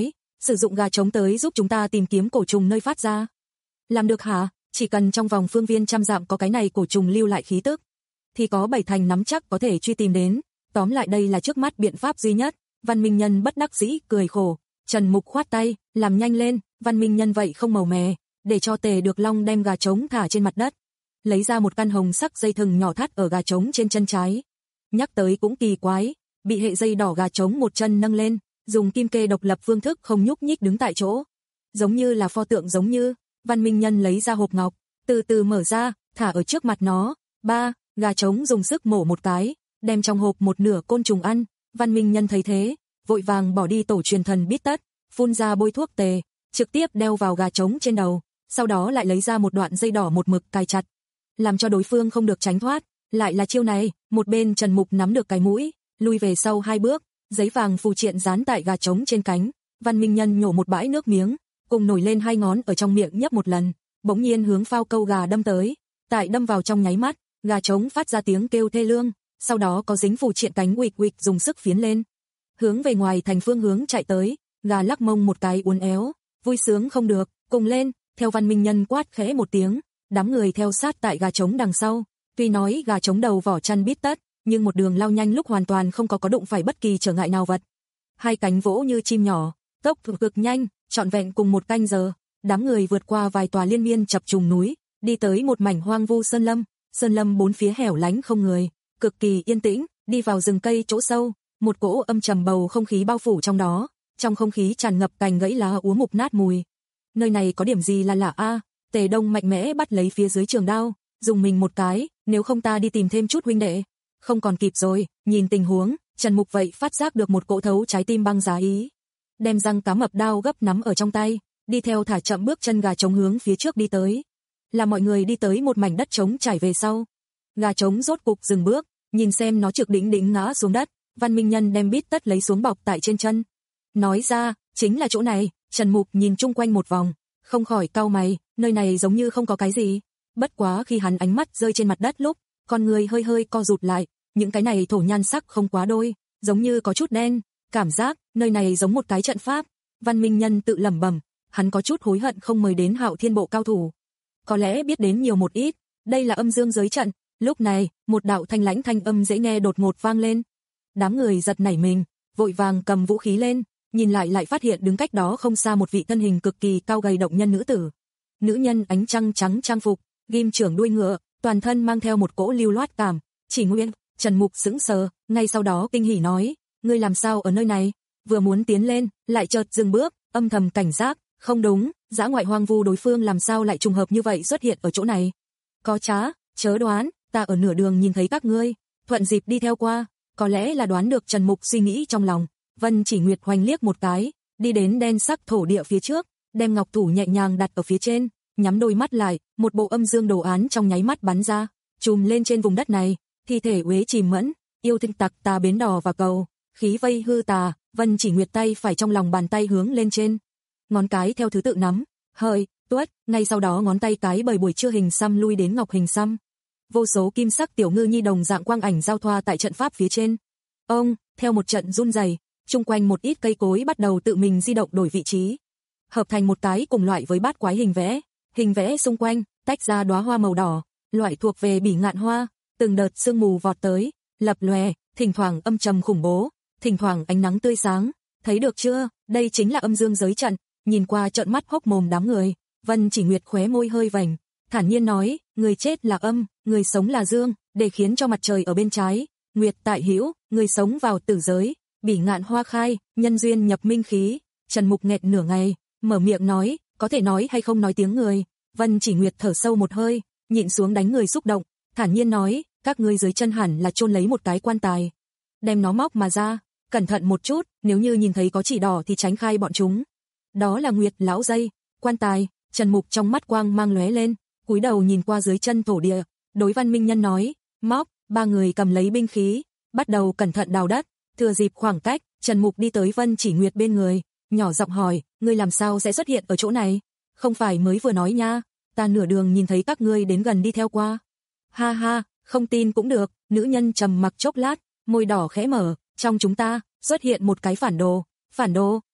B: sử dụng gà trống tới giúp chúng ta tìm kiếm cổ trùng nơi phát ra. Làm được hả? Chỉ cần trong vòng phương viên trăm dặm có cái này cổ trùng lưu lại khí tức, thì có bảy thành nắm chắc có thể truy tìm đến. Tóm lại đây là trước mắt biện pháp duy nhất. Văn Minh Nhân bất đắc dĩ cười khổ. Trần Mục khoát tay, làm nhanh lên. Văn Minh Nhân vậy không màu mè, để cho Tề Được Long đem gà trống thả trên mặt đất, lấy ra một căn hồng sắc dây thừng nhỏ thắt ở gà trống trên chân trái. Nhắc tới cũng kỳ quái, bị hệ dây đỏ gà trống một chân nâng lên, dùng kim kê độc lập phương thức không nhúc nhích đứng tại chỗ, giống như là pho tượng giống như. Văn Minh Nhân lấy ra hộp ngọc, từ từ mở ra, thả ở trước mặt nó. Ba, gà trống dùng sức mổ một cái, đem trong hộp một nửa côn trùng ăn. Văn Minh Nhân thấy thế, vội vàng bỏ đi tổ truyền thần bít tất, phun ra bôi thuốc tề, trực tiếp đeo vào gà trống trên đầu, sau đó lại lấy ra một đoạn dây đỏ một mực cài chặt, làm cho đối phương không được tránh thoát. Lại là chiêu này, một bên Trần Mục nắm được cái mũi, lui về sau hai bước, giấy vàng phù triện dán tại gà trống trên cánh. Văn Minh Nhân nhổ một bãi nước miếng, cùng nổi lên hai ngón ở trong miệng nhấp một lần, bỗng nhiên hướng phao câu gà đâm tới. Tại đâm vào trong nháy mắt, gà trống phát ra tiếng kêu thê lương, sau đó có dính phù triện cánh uịch uịch dùng sức phiến lên, hướng về ngoài thành phương hướng chạy tới. Gà lắc mông một cái uốn éo, vui sướng không được, cùng lên. Theo Văn Minh Nhân quát khẽ một tiếng, đám người theo sát tại gà trống đằng sau. Tuy nói gà trống đầu vỏ chăn bít tất, nhưng một đường lao nhanh lúc hoàn toàn không có có đụng phải bất kỳ trở ngại nào vật. Hai cánh vỗ như chim nhỏ, tốc độ cực nhanh, trọn vẹn cùng một canh giờ, đám người vượt qua vài tòa liên miên chập trùng núi, đi tới một mảnh hoang vu sơn lâm. Sơn lâm bốn phía hẻo lánh không người, cực kỳ yên tĩnh. Đi vào rừng cây chỗ sâu, một cỗ âm trầm bầu không khí bao phủ trong đó, trong không khí tràn ngập cành gãy lá úa mục nát mùi. Nơi này có điểm gì là lạ a? Tề Đông mạnh mẽ bắt lấy phía dưới trường đao, dùng mình một cái, nếu không ta đi tìm thêm chút huynh đệ. Không còn kịp rồi. Nhìn tình huống, Trần Mục vậy phát giác được một cỗ thấu trái tim băng giá ý, đem răng cá mập đao gấp nắm ở trong tay, đi theo thả chậm bước chân gà trống hướng phía trước đi tới. Là mọi người đi tới một mảnh đất trống trải về sau, gà trống rốt cục dừng bước, nhìn xem nó trực đỉnh đỉnh ngã xuống đất. Văn Minh Nhân đem bít tất lấy xuống bọc tại trên chân, nói ra, chính là chỗ này. Trần Mục nhìn chung quanh một vòng, không khỏi cau mày, nơi này giống như không có cái gì. Bất quá khi hắn ánh mắt rơi trên mặt đất lúc, con người hơi hơi co rụt lại, những cái này thổ nhan sắc không quá đôi, giống như có chút đen, cảm giác nơi này giống một cái trận pháp. Văn Minh Nhân tự lẩm bẩm, hắn có chút hối hận không mời đến Hạo Thiên bộ cao thủ, có lẽ biết đến nhiều một ít. Đây là âm dương giới trận. Lúc này, một đạo thanh lãnh thanh âm dễ nghe đột ngột vang lên. Đám người giật nảy mình, vội vàng cầm vũ khí lên, nhìn lại lại phát hiện đứng cách đó không xa một vị thân hình cực kỳ cao gầy động nhân nữ tử. Nữ nhân ánh trăng trắng trang phục, ghim trưởng đuôi ngựa, toàn thân mang theo một cỗ lưu loát cảm. Chỉ Nguyên. Trần Mục sững sờ, ngay sau đó kinh hỉ nói, ngươi làm sao ở nơi này? Vừa muốn tiến lên, lại chợt dừng bước, âm thầm cảnh giác, không đúng, dã ngoại hoang vu đối phương làm sao lại trùng hợp như vậy xuất hiện ở chỗ này? Có trá, chớ đoán, ta ở nửa đường nhìn thấy các ngươi, thuận dịp đi theo qua, có lẽ là đoán được Trần Mục suy nghĩ trong lòng. Vân Chỉ Nguyệt hoành liếc một cái, đi đến đen sắc thổ địa phía trước, đem ngọc thủ nhẹ nhàng đặt ở phía trên, nhắm đôi mắt lại, một bộ âm dương đồ án trong nháy mắt bắn ra, trùm lên trên vùng đất này. Thi thể uế chìm mẫn, yêu tinh tặc tà bến đò và cầu, khí vây hư tà. Vân Chỉ Nguyệt tay phải trong lòng bàn tay hướng lên trên, ngón cái theo thứ tự nắm, hơi, tuất, ngay sau đó ngón tay cái bởi buổi trưa hình xăm lui đến ngọc hình xăm. Vô số kim sắc tiểu ngư nhi đồng dạng quang ảnh giao thoa tại trận pháp phía trên. Ông, theo một trận run rẩy, chung quanh một ít cây cối bắt đầu tự mình di động đổi vị trí, hợp thành một cái cùng loại với bát quái hình vẽ. Hình vẽ xung quanh tách ra đóa hoa màu đỏ, loại thuộc về bỉ ngạn hoa. Từng đợt sương mù vọt tới, lập lòe, thỉnh thoảng âm trầm khủng bố, thỉnh thoảng ánh nắng tươi sáng. Thấy được chưa, đây chính là âm dương giới trận. Nhìn qua trợn mắt hốc mồm đám người, Vân Chỉ Nguyệt khóe môi hơi vành, thản nhiên nói, người chết là âm, người sống là dương, để khiến cho mặt trời ở bên trái, nguyệt tại hữu, người sống vào tử giới, bỉ ngạn hoa khai, nhân duyên nhập minh khí. Trần Mục nghẹn nửa ngày, mở miệng nói, có thể nói hay không nói tiếng người. Vân Chỉ Nguyệt thở sâu một hơi, nhịn xuống đánh người xúc động, thản nhiên nói, các ngươi dưới chân hẳn là chôn lấy một cái quan tài, đem nó móc mà ra, cẩn thận một chút, nếu như nhìn thấy có chỉ đỏ thì tránh khai bọn chúng. Đó là Nguyệt lão dây, quan tài. Trần Mục trong mắt quang mang lóe lên, cúi đầu nhìn qua dưới chân thổ địa, đối Văn Minh Nhân nói, móc. Ba người cầm lấy binh khí, bắt đầu cẩn thận đào đất. Thừa dịp khoảng cách, Trần Mục đi tới Vân Chỉ Nguyệt bên người, nhỏ giọng hỏi, ngươi làm sao sẽ xuất hiện ở chỗ này? Không phải mới vừa nói nha, ta nửa đường nhìn thấy các ngươi đến gần đi theo qua. Ha ha, không tin cũng được. Nữ nhân trầm mặc chốc lát, môi đỏ khẽ mở, trong chúng ta xuất hiện một cái phản đồ. Phản đồ?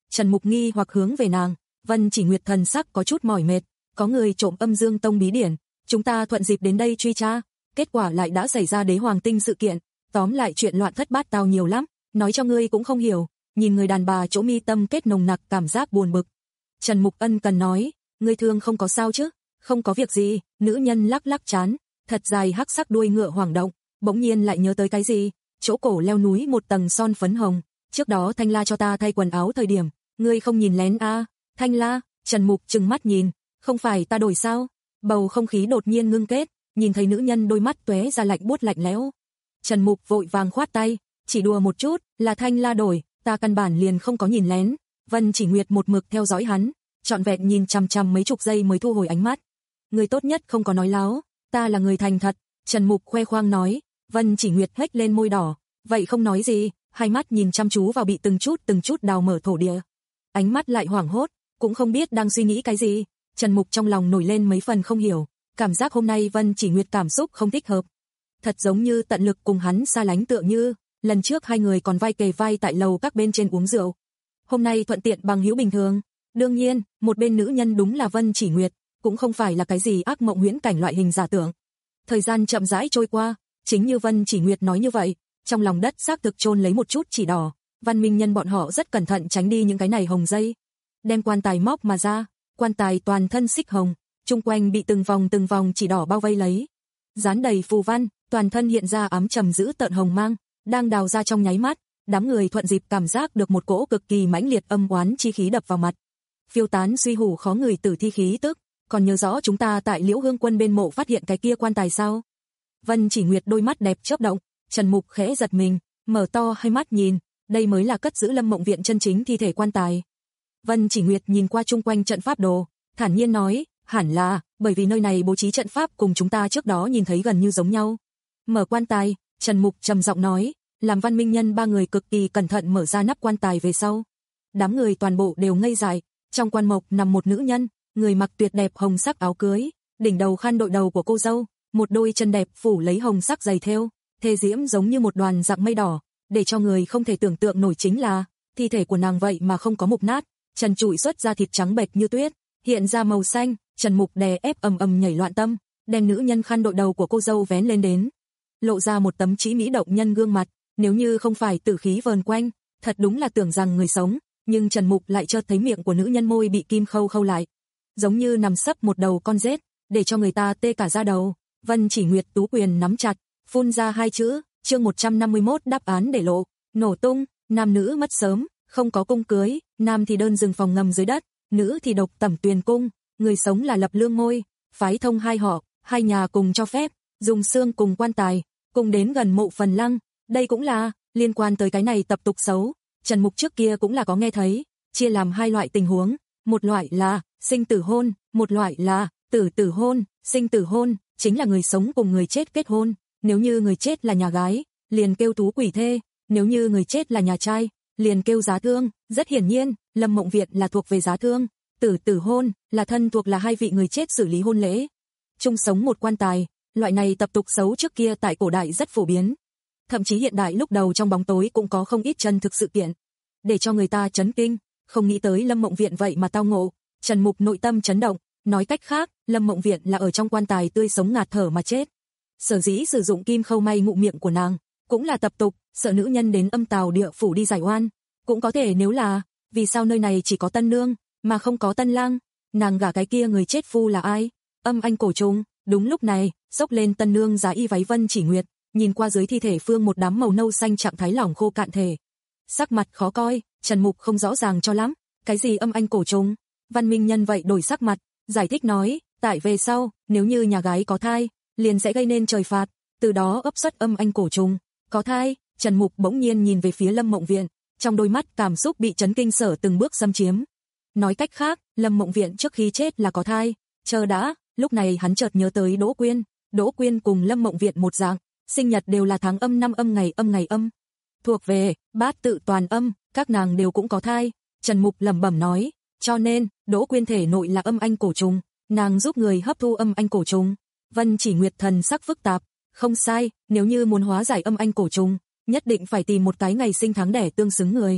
B: Trần Mục nghi hoặc hướng về nàng, Vân Chỉ Nguyệt thần sắc có chút mỏi mệt, có người trộm Âm Dương Tông bí điển, chúng ta thuận dịp đến đây truy tra, kết quả lại đã xảy ra Đế Hoàng Tinh sự kiện, tóm lại chuyện loạn thất bát tao nhiều lắm, nói cho ngươi cũng không hiểu, nhìn người đàn bà chỗ mi tâm kết nồng nặc cảm giác buồn bực. Trần Mục ân cần nói, ngươi thương không có sao chứ? Không có việc gì, nữ nhân lắc lắc trán, thật dài hắc sắc đuôi ngựa hoảng động, bỗng nhiên lại nhớ tới cái gì, chỗ cổ leo núi một tầng son phấn hồng, trước đó Thanh La cho ta thay quần áo thời điểm, ngươi không nhìn lén a? À? Thanh La, Trần Mục trừng mắt nhìn, không phải ta đổi sao? Bầu không khí đột nhiên ngưng kết, nhìn thấy nữ nhân đôi mắt tóe ra lạnh buốt lạnh lẽo. Trần Mục vội vàng khoát tay, chỉ đùa một chút, là Thanh La đổi, ta căn bản liền không có nhìn lén. Vân Chỉ Nguyệt một mực theo dõi hắn, trọn vẹn nhìn chằm chằm mấy chục giây mới thu hồi ánh mắt. Người tốt nhất không có nói láo, ta là người thành thật, Trần Mục khoe khoang nói. Vân Chỉ Nguyệt hếch lên môi đỏ, vậy không nói gì, hai mắt nhìn chăm chú vào bị từng chút từng chút đào mở thổ địa. Ánh mắt lại hoảng hốt, cũng không biết đang suy nghĩ cái gì. Trần Mục trong lòng nổi lên mấy phần không hiểu, cảm giác hôm nay Vân Chỉ Nguyệt cảm xúc không thích hợp. Thật giống như tận lực cùng hắn xa lánh tựa như, lần trước hai người còn vai kề vai tại lầu các bên trên uống rượu. Hôm nay thuận tiện bằng hữu bình thường. Đương nhiên, một bên nữ nhân đúng là Vân Chỉ Nguyệt, cũng không phải là cái gì ác mộng huyễn cảnh loại hình giả tưởng. Thời gian chậm rãi trôi qua, chính như Vân Chỉ Nguyệt nói như vậy, trong lòng đất xác thực chôn lấy một chút chỉ đỏ, Văn Minh Nhân bọn họ rất cẩn thận tránh đi những cái này hồng dây. Đem quan tài móc mà ra, quan tài toàn thân xích hồng, chung quanh bị từng vòng từng vòng chỉ đỏ bao vây lấy. Dán đầy phù văn, toàn thân hiện ra ám trầm dữ tợn hồng mang, đang đào ra trong nháy mắt, đám người thuận dịp cảm giác được một cỗ cực kỳ mãnh liệt âm oán chi khí đập vào mặt. Phiêu tán suy hủ khó người tử thi khí tức, còn nhớ rõ chúng ta tại Liễu Hương Quân bên mộ phát hiện cái kia quan tài sao? Vân Chỉ Nguyệt đôi mắt đẹp chớp động, Trần Mục khẽ giật mình, mở to hai mắt nhìn, đây mới là cất giữ Lâm Mộng Viện chân chính thi thể quan tài. Vân Chỉ Nguyệt nhìn qua chung quanh trận pháp đồ, thản nhiên nói, hẳn là, bởi vì nơi này bố trí trận pháp cùng chúng ta trước đó nhìn thấy gần như giống nhau. Mở quan tài, Trần Mục trầm giọng nói, làm Văn Minh Nhân ba người cực kỳ cẩn thận mở ra nắp quan tài về sau. Đám người toàn bộ đều ngây dại, trong quan mộc nằm một nữ nhân, người mặc tuyệt đẹp hồng sắc áo cưới, đỉnh đầu khăn đội đầu của cô dâu, một đôi chân đẹp phủ lấy hồng sắc giày thêu, thê diễm giống như một đoàn dạng mây đỏ, để cho người không thể tưởng tượng nổi chính là, thi thể của nàng vậy mà không có mục nát, trần trụi xuất ra thịt trắng bệch như tuyết, hiện ra màu xanh. Trần Mục đè ép ầm ầm nhảy loạn tâm, đem nữ nhân khăn đội đầu của cô dâu vén lên đến, lộ ra một tấm trĩ mỹ động nhân gương mặt, nếu như không phải tử khí vờn quanh, thật đúng là tưởng rằng người sống, nhưng Trần Mục lại chợt thấy miệng của nữ nhân môi bị kim khâu khâu lại, giống như nằm sấp một đầu con rết, để cho người ta tê cả da đầu. Vân Chỉ Nguyệt tú quyền nắm chặt, phun ra hai chữ, chương một trăm năm mươi mốt đáp án để lộ, nổ tung, nam nữ mất sớm, không có cung cưới, nam thì đơn rừng phòng ngầm dưới đất, nữ thì độc tẩm tuyền cung, người sống là lập lương môi, phái thông hai họ, hai nhà cùng cho phép, dùng xương cùng quan tài, cùng đến gần mộ phần lăng, đây cũng là liên quan tới cái này tập tục xấu. Trần Mục trước kia cũng là có nghe thấy, chia làm hai loại tình huống, một loại là sinh tử hôn, một loại là tử tử hôn. Sinh tử hôn chính là người sống cùng người chết kết hôn, nếu như người chết là nhà gái, liền kêu tú quỷ thê, nếu như người chết là nhà trai, liền kêu giá thương. Rất hiển nhiên, Lâm Mộng Viện là thuộc về giá thương, tử tử hôn là thân thuộc là hai vị người chết xử lý hôn lễ, chung sống một quan tài. Loại này tập tục xấu trước kia tại cổ đại rất phổ biến, thậm chí hiện đại lúc đầu trong bóng tối cũng có không ít chân thực sự kiện, để cho người ta chấn kinh. Không nghĩ tới Lâm Mộng Viện vậy mà tao ngộ. Trần Mục nội tâm chấn động, nói cách khác, Lâm Mộng Viện là ở trong quan tài tươi sống ngạt thở mà chết. Sở dĩ sử dụng kim khâu may ngụ miệng của nàng, cũng là tập tục, sợ nữ nhân đến âm tào địa phủ đi giải oan. Cũng có thể nếu là, vì sao nơi này chỉ có tân nương, mà không có tân lang, nàng gả cái kia người chết phu là ai? Âm anh cổ trùng. Đúng lúc này, xốc lên tân nương giá y váy Vân Chỉ Nguyệt, nhìn qua dưới thi thể phương một đám màu nâu xanh trạng thái lỏng khô cạn thể. Sắc mặt khó coi, Trần Mục không rõ ràng cho lắm, cái gì âm anh cổ trùng? Văn Minh Nhân vậy đổi sắc mặt, giải thích nói, tại về sau, nếu như nhà gái có thai, liền sẽ gây nên trời phạt, từ đó ấp xuất âm anh cổ trùng. Có thai? Trần Mục bỗng nhiên nhìn về phía Lâm Mộng Viện, trong đôi mắt cảm xúc bị chấn kinh sở từng bước xâm chiếm. Nói cách khác, Lâm Mộng Viện trước khi chết là có thai. Chờ đã, lúc này hắn chợt nhớ tới Đỗ Quyên, Đỗ Quyên cùng Lâm Mộng Viện một dạng, sinh nhật đều là tháng âm năm âm ngày âm ngày âm, thuộc về bát tự toàn âm, các nàng đều cũng có thai. Trần Mục lẩm bẩm nói, cho nên Đỗ Quyên thể nội là âm anh cổ trùng, nàng giúp người hấp thu âm anh cổ trùng. Vân Chỉ Nguyệt thần sắc phức tạp, không sai, nếu như muốn hóa giải âm anh cổ trùng, nhất định phải tìm một cái ngày sinh tháng đẻ tương xứng người.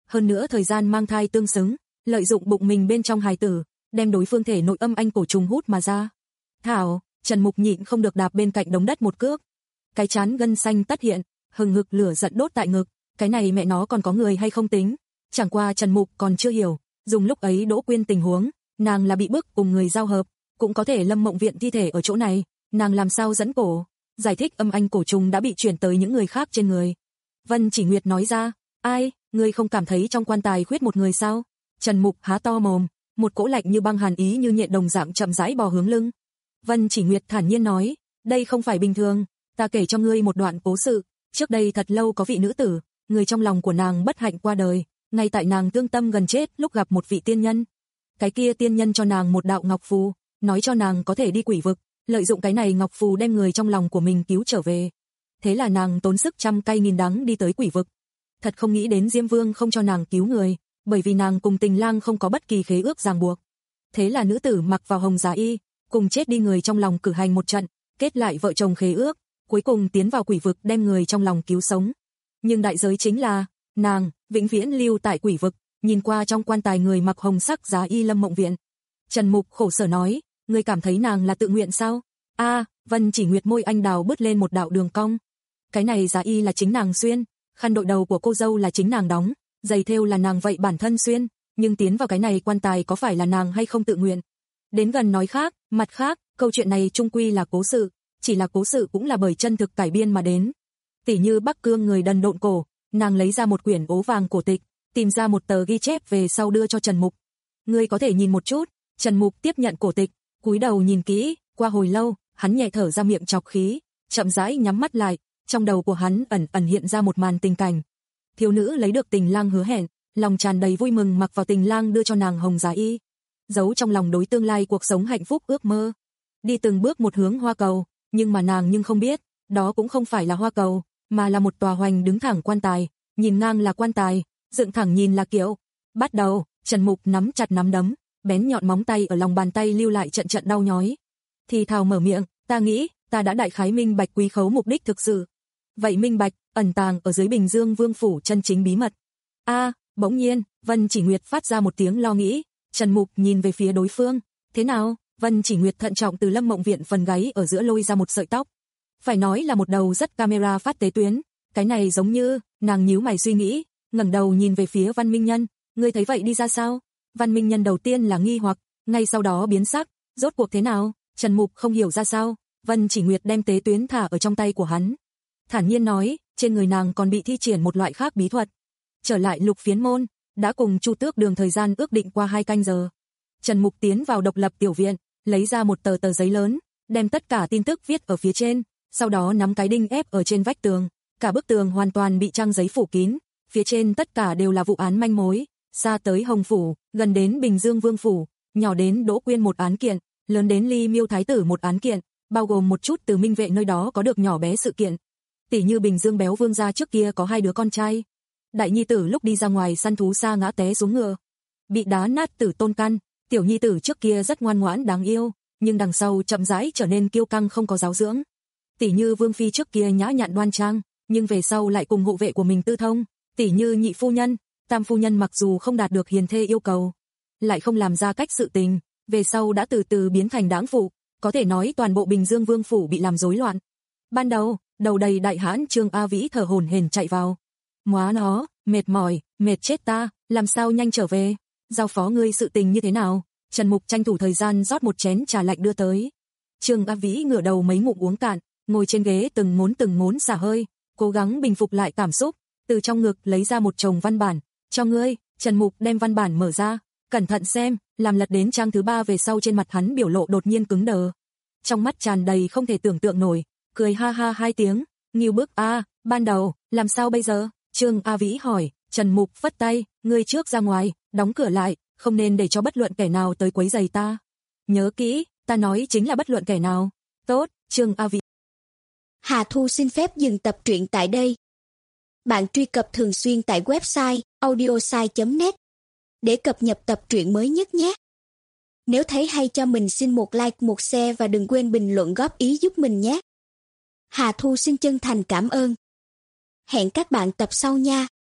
B: hơn nữa thời gian mang thai tương xứng, lợi dụng bụng mình bên trong hài tử, đem đối phương thể nội âm anh cổ trùng hút mà ra. Thảo, Trần Mục nhịn không được đạp bên cạnh đống đất một cước. Cái chán gân xanh tất hiện, hừng hực lửa giận đốt tại ngực, cái này mẹ nó còn có người hay không tính. Chẳng qua Trần Mục còn chưa hiểu, dùng lúc ấy Đỗ Quyên tình huống, nàng là bị bức cùng người giao hợp, cũng có thể Lâm Mộng Viện thi thể ở chỗ này, nàng làm sao dẫn cổ, giải thích âm anh cổ trùng đã bị chuyển tới những người khác trên người. Vân Chỉ Nguyệt nói ra, ai, ngươi không cảm thấy trong quan tài khuyết một người sao? Trần Mục há to mồm, một cỗ lạnh như băng hàn ý như nhện đồng dạng chậm rãi bò hướng lưng. Vân Chỉ Nguyệt thản nhiên nói, đây không phải bình thường, ta kể cho ngươi một đoạn cố sự, trước đây thật lâu có vị nữ tử, người trong lòng của nàng bất hạnh qua đời, ngay tại nàng thương tâm gần chết lúc gặp một vị tiên nhân. Cái kia tiên nhân cho nàng một đạo ngọc phù, nói cho nàng có thể đi quỷ vực, lợi dụng cái này ngọc phù đem người trong lòng của mình cứu trở về. Thế là nàng tốn sức trăm cay nghìn đắng đi tới quỷ vực. Thật không nghĩ đến Diêm Vương không cho nàng cứu người, bởi vì nàng cùng Tình Lang không có bất kỳ khế ước ràng buộc. Thế là nữ tử mặc vào hồng giá y, cùng chết đi người trong lòng cử hành một trận, kết lại vợ chồng khế ước, cuối cùng tiến vào quỷ vực đem người trong lòng cứu sống. Nhưng đại giới chính là, nàng vĩnh viễn lưu tại quỷ vực, nhìn qua trong quan tài người mặc hồng sắc giá y Lâm Mộng Viện. Trần Mục khổ sở nói, ngươi cảm thấy nàng là tự nguyện sao? A, à, Vân Chỉ Nguyệt môi anh đào bứt lên một đạo đường cong. Cái này giá y là chính nàng xuyên, khăn đội đầu của cô dâu là chính nàng đóng, giày thêu là nàng vậy bản thân xuyên, nhưng tiến vào cái này quan tài có phải là nàng hay không tự nguyện? Đến gần nói khác, mặt khác, câu chuyện này chung quy là cố sự, chỉ là cố sự cũng là bởi chân thực cải biên mà đến. Tỉ như Bắc Cương người đần độn cổ, nàng lấy ra một quyển ố vàng cổ tịch, tìm ra một tờ ghi chép về sau đưa cho Trần Mục. Ngươi có thể nhìn một chút. Trần Mục tiếp nhận cổ tịch, cúi đầu nhìn kỹ, qua hồi lâu, hắn nhẹ thở ra miệng trọc khí, chậm rãi nhắm mắt lại, trong đầu của hắn ẩn ẩn hiện ra một màn tình cảnh. Thiếu nữ lấy được Tình Lang hứa hẹn, lòng tràn đầy vui mừng mặc vào Tình Lang đưa cho nàng hồng giá y, giấu trong lòng đối tương lai cuộc sống hạnh phúc ước mơ. Đi từng bước một hướng hoa cầu, nhưng mà nàng nhưng không biết, đó cũng không phải là hoa cầu, mà là một tòa hoành đứng thẳng quan tài, nhìn ngang là quan tài, dựng thẳng nhìn là kiệu. Bắt đầu, Trần Mục nắm chặt nắm đấm, bén nhọn móng tay ở lòng bàn tay lưu lại trận trận đau nhói. Thì thào mở miệng, ta nghĩ, ta đã đại khái minh bạch quý khấu mục đích thực sự. Vậy minh bạch, ẩn tàng ở dưới Bình Dương Vương phủ chân chính bí mật. A, à, bỗng nhiên, Vân Chỉ Nguyệt phát ra một tiếng lo nghĩ, Trần Mục nhìn về phía đối phương, thế nào? Vân Chỉ Nguyệt thận trọng từ Lâm Mộng Viện phần gáy ở giữa lôi ra một sợi tóc. Phải nói là một đầu rất camera phát tế tuyến, cái này giống như, nàng nhíu mày suy nghĩ, ngẩng đầu nhìn về phía Văn Minh Nhân, ngươi thấy vậy đi ra sao? Văn Minh Nhân đầu tiên là nghi hoặc, ngay sau đó biến sắc, rốt cuộc thế nào? Trần Mục không hiểu ra sao, Vân Chỉ Nguyệt đem tế tuyến thả ở trong tay của hắn. Thản nhiên nói, trên người nàng còn bị thi triển một loại khác bí thuật. Trở lại Lục Phiến môn, đã cùng Chu Tước Đường thời gian ước định qua hai canh giờ. Trần Mục tiến vào độc lập tiểu viện, lấy ra một tờ tờ giấy lớn, đem tất cả tin tức viết ở phía trên, sau đó nắm cái đinh ép ở trên vách tường, cả bức tường hoàn toàn bị trang giấy phủ kín, phía trên tất cả đều là vụ án manh mối, xa tới Hồng phủ, gần đến Bình Dương Vương phủ, nhỏ đến Đỗ Quyên một án kiện, lớn đến Ly Miêu thái tử một án kiện, bao gồm một chút từ Minh Vệ nơi đó có được nhỏ bé sự kiện. Tỷ như Bình Dương Béo Vương gia trước kia có hai đứa con trai. Đại nhi tử lúc đi ra ngoài săn thú xa ngã té xuống ngựa, bị đá nát tử tôn căn, tiểu nhi tử trước kia rất ngoan ngoãn đáng yêu, nhưng đằng sau chậm rãi trở nên kiêu căng không có giáo dưỡng. Tỷ như Vương phi trước kia nhã nhặn đoan trang, nhưng về sau lại cùng hộ vệ của mình tư thông, tỷ như nhị phu nhân, tam phu nhân mặc dù không đạt được hiền thê yêu cầu, lại không làm ra cách sự tình, về sau đã từ từ biến thành đãng phụ, có thể nói toàn bộ Bình Dương Vương phủ bị làm rối loạn. Ban đầu, đầu đầy đại hãn Trương A Vĩ thở hổn hển chạy vào. Móa nó, mệt mỏi, mệt chết ta, làm sao nhanh trở về, giao phó ngươi sự tình như thế nào? Trần Mục tranh thủ thời gian rót một chén trà lạnh đưa tới. Trương A Vĩ ngửa đầu mấy ngụm uống cạn, ngồi trên ghế từng ngốn từng ngốn xả hơi, cố gắng bình phục lại cảm xúc, từ trong ngực lấy ra một chồng văn bản, cho ngươi. Trần Mục đem văn bản mở ra, cẩn thận xem, làm lật đến trang thứ ba về sau trên mặt hắn biểu lộ đột nhiên cứng đờ. Trong mắt tràn đầy không thể tưởng tượng nổi, cười ha ha hai tiếng, nghiêu bức a, ban đầu, làm sao bây giờ? Trương A Vĩ hỏi. Trần Mục phất tay, ngươi trước ra ngoài, đóng cửa lại, không nên để cho bất luận kẻ nào tới quấy rầy ta. Nhớ kỹ, ta nói chính là bất luận kẻ nào. Tốt, Trương A Vĩ.
C: Hà Thu xin phép dừng tập truyện tại đây. Bạn truy cập thường xuyên tại website audiosai chấm net để cập nhật tập truyện mới nhất nhé. Nếu thấy hay cho mình xin một like, một share và đừng quên bình luận góp ý giúp mình nhé. Hà Thu xin chân thành cảm ơn. Hẹn các bạn tập sau nha.